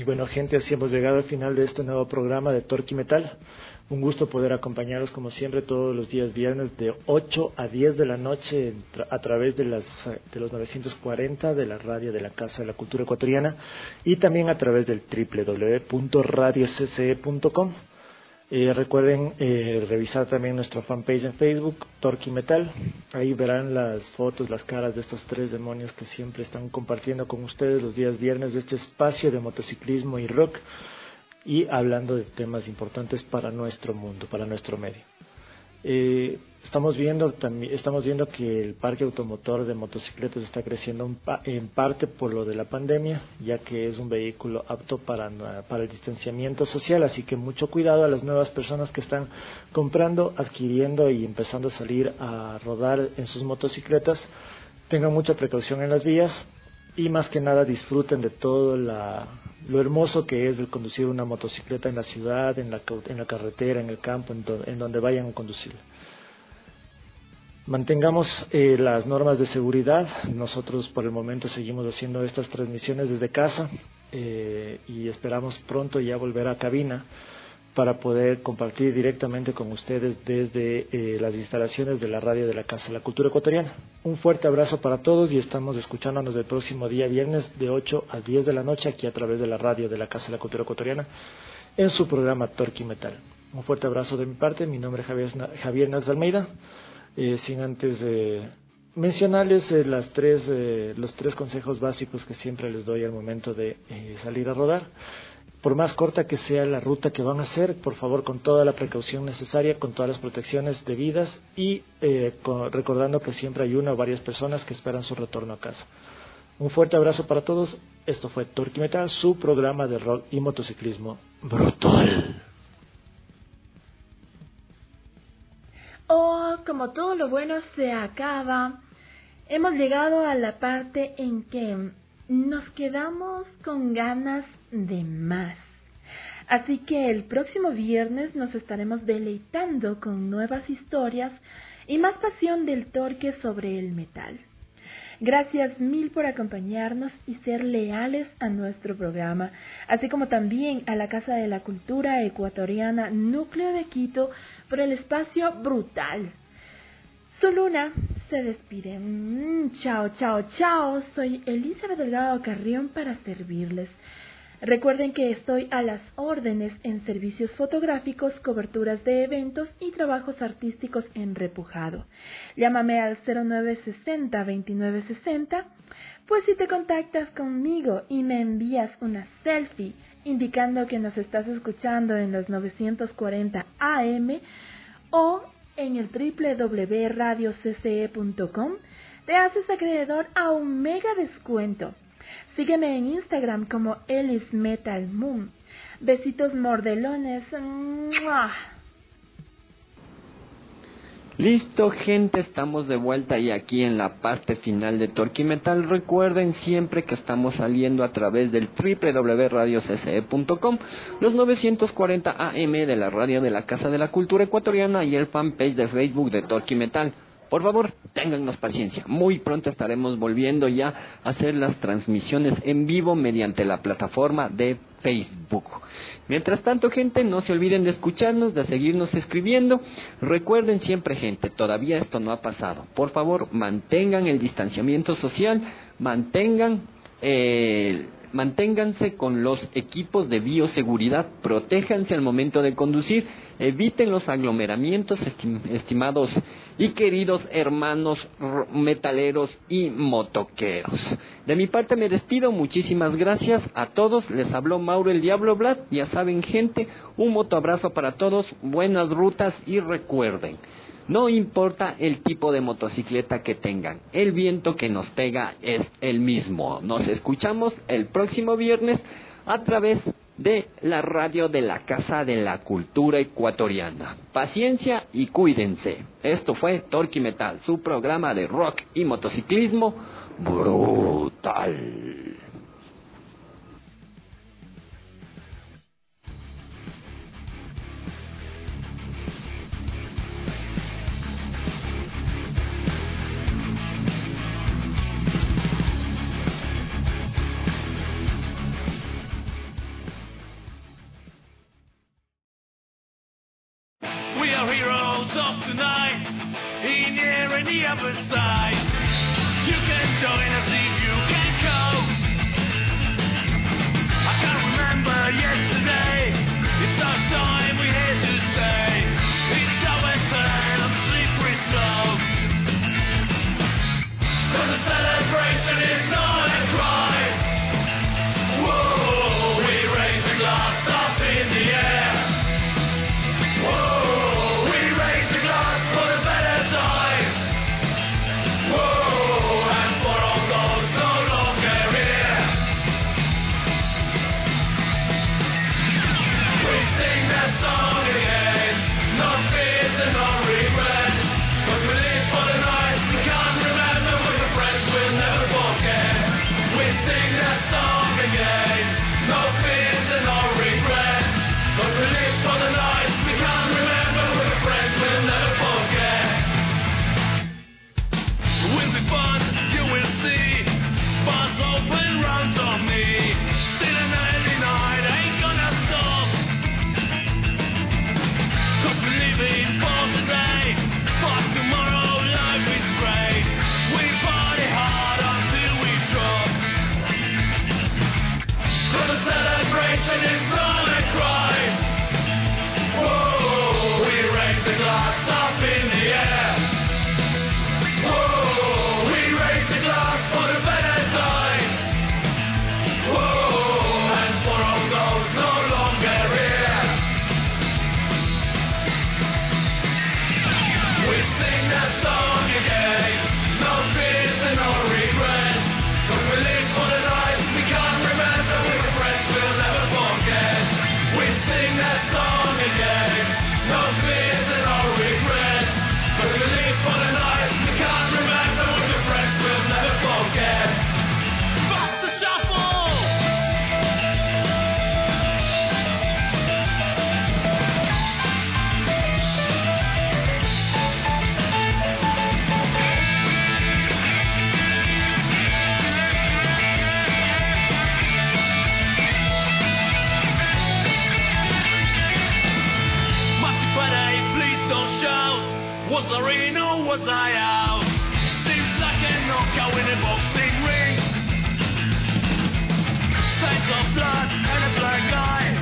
Y bueno, gente, así hemos llegado al final de este nuevo programa de Torque y Metal. Un gusto poder acompañaros como siempre todos los días viernes de ocho a diez de la noche a través de, las, de los novecientos cuarenta de la radio de la Casa de la Cultura Ecuatoriana y también a través del doble u doble u doble u punto radio c c e punto com. Eh, recuerden eh, revisar también nuestra fanpage en Facebook, Torque y Metal. Ahí verán las fotos, las caras de estos tres demonios que siempre están compartiendo con ustedes los días viernes de este espacio de motociclismo y rock y hablando de temas importantes para nuestro mundo, para nuestro medio. Eh, estamos viendo también, estamos viendo que el parque automotor de motocicletas está creciendo un pa en parte por lo de la pandemia, ya que es un vehículo apto para, para el distanciamiento social, así que mucho cuidado a las nuevas personas que están comprando, adquiriendo y empezando a salir a rodar en sus motocicletas. Tengan mucha precaución en las vías y más que nada disfruten de todo la, lo hermoso que es el conducir una motocicleta en la ciudad, en la, en la carretera, en el campo, en, do, en donde vayan a conducir. Mantengamos eh, las normas de seguridad. Nosotros por el momento seguimos haciendo estas transmisiones desde casa eh, y esperamos pronto ya volver a cabina para poder compartir directamente con ustedes desde eh, las instalaciones de la radio de la Casa de la Cultura Ecuatoriana. Un fuerte abrazo para todos y estamos escuchándonos el próximo día viernes de ocho a diez de la noche aquí a través de la radio de la Casa de la Cultura Ecuatoriana en su programa Torque y Metal. Un fuerte abrazo de mi parte, mi nombre es Javier, Javier Naz Almeida, eh, sin antes eh, mencionarles eh, las tres, eh, los tres consejos básicos que siempre les doy al momento de eh, salir a rodar. Por más corta que sea la ruta que van a hacer, por favor, con toda la precaución necesaria, con todas las protecciones debidas y eh, con, recordando que siempre hay una o varias personas que esperan su retorno a casa. Un fuerte abrazo para todos. Esto fue Torque y Metal, su programa de rock y motociclismo brutal. Oh, como todo lo bueno se acaba, hemos llegado a la parte en que nos quedamos con ganas de más. Así que el próximo viernes nos estaremos deleitando con nuevas historias y más pasión del torque sobre el metal. Gracias mil por acompañarnos y ser leales a nuestro programa, así como también a la Casa de la Cultura Ecuatoriana Núcleo de Quito por el espacio brutal. Su luna se despide. Mm, chao, chao, chao. Soy Elizabeth Delgado Carrión para servirles. Recuerden que estoy a las órdenes en servicios fotográficos, coberturas de eventos y trabajos artísticos en Repujado. Llámame al cero nueve sesenta, veintinueve sesenta, pues si te contactas conmigo y me envías una selfie indicando que nos estás escuchando en los novecientos cuarenta A M o en el doble u doble u doble u punto radio c c e punto com, te haces acreedor a un mega descuento. Sígueme en Instagram como Elis Metal Moon. Besitos mordelones. ¡Mua! Listo, gente, estamos de vuelta y aquí en la parte final de Torque y Metal. Recuerden siempre que estamos saliendo a través del doble u doble u doble u punto radio c c e punto com, los novecientos cuarenta A M de la radio de la Casa de la Cultura Ecuatoriana y el fanpage de Facebook de Torque y Metal. Por favor, téngannos paciencia. Muy pronto estaremos volviendo ya a hacer las transmisiones en vivo mediante la plataforma de Facebook. Mientras tanto, gente, no se olviden de escucharnos, de seguirnos escribiendo. Recuerden siempre, gente, todavía esto no ha pasado. Por favor, mantengan el distanciamiento social, mantengan eh, manténganse con los equipos de bioseguridad, protéjanse al momento de conducir, eviten los aglomeramientos, estim estimados y queridos hermanos metaleros y motoqueros. De mi parte me despido, muchísimas gracias a todos, les habló Mauro el Diablo Vlad, ya saben, gente, un motoabrazo para todos, buenas rutas y recuerden, no importa el tipo de motocicleta que tengan, el viento que nos pega es el mismo. Nos escuchamos el próximo viernes a través de la radio de la Casa de la Cultura Ecuatoriana. Paciencia y cuídense. Esto fue Torque y Metal, su programa de rock y motociclismo brutal. our heroes of tonight, in here and the other side. You can join us if you can come. I can't remember yesterday. It's our time we had to say. It's our turn of slippery slope. Cause the celebration is not a crime. Whoa, we raise the glass up in the air. Whoa, we raise the glass for the better times. Whoa, and for all those no longer here. We sing that song again, no fears and no regrets. But we live for the night, we can't remember with the friends we'll never forget. We sing that song again, no fears and no regrets. But we live for the night, we can't remember with the friends we'll never forget. It will be fun, you will see. Bars open round on me. Still an early night, ain't gonna stop. Cause we live in for today. For tomorrow, life is great. We party hard until we drop. So the celebration is not a crime. Whoa, we raise the glass up in the air. Whoa, we raise the glass for the better times. Whoa, and for all those no longer here. We sing that song again, no fears and no regrets. Cause we live for the night, we can't remember with the friends we'll never forget. We sing that song again, no fears and no regrets. Cause we live for the night, we can't remember with the friends we'll never forget. Fuck the shuffle! Marty Friday, please don't shout. Was I in or was I out? Seems like a knockout in a boxing ring. Stains of blood and a black eye.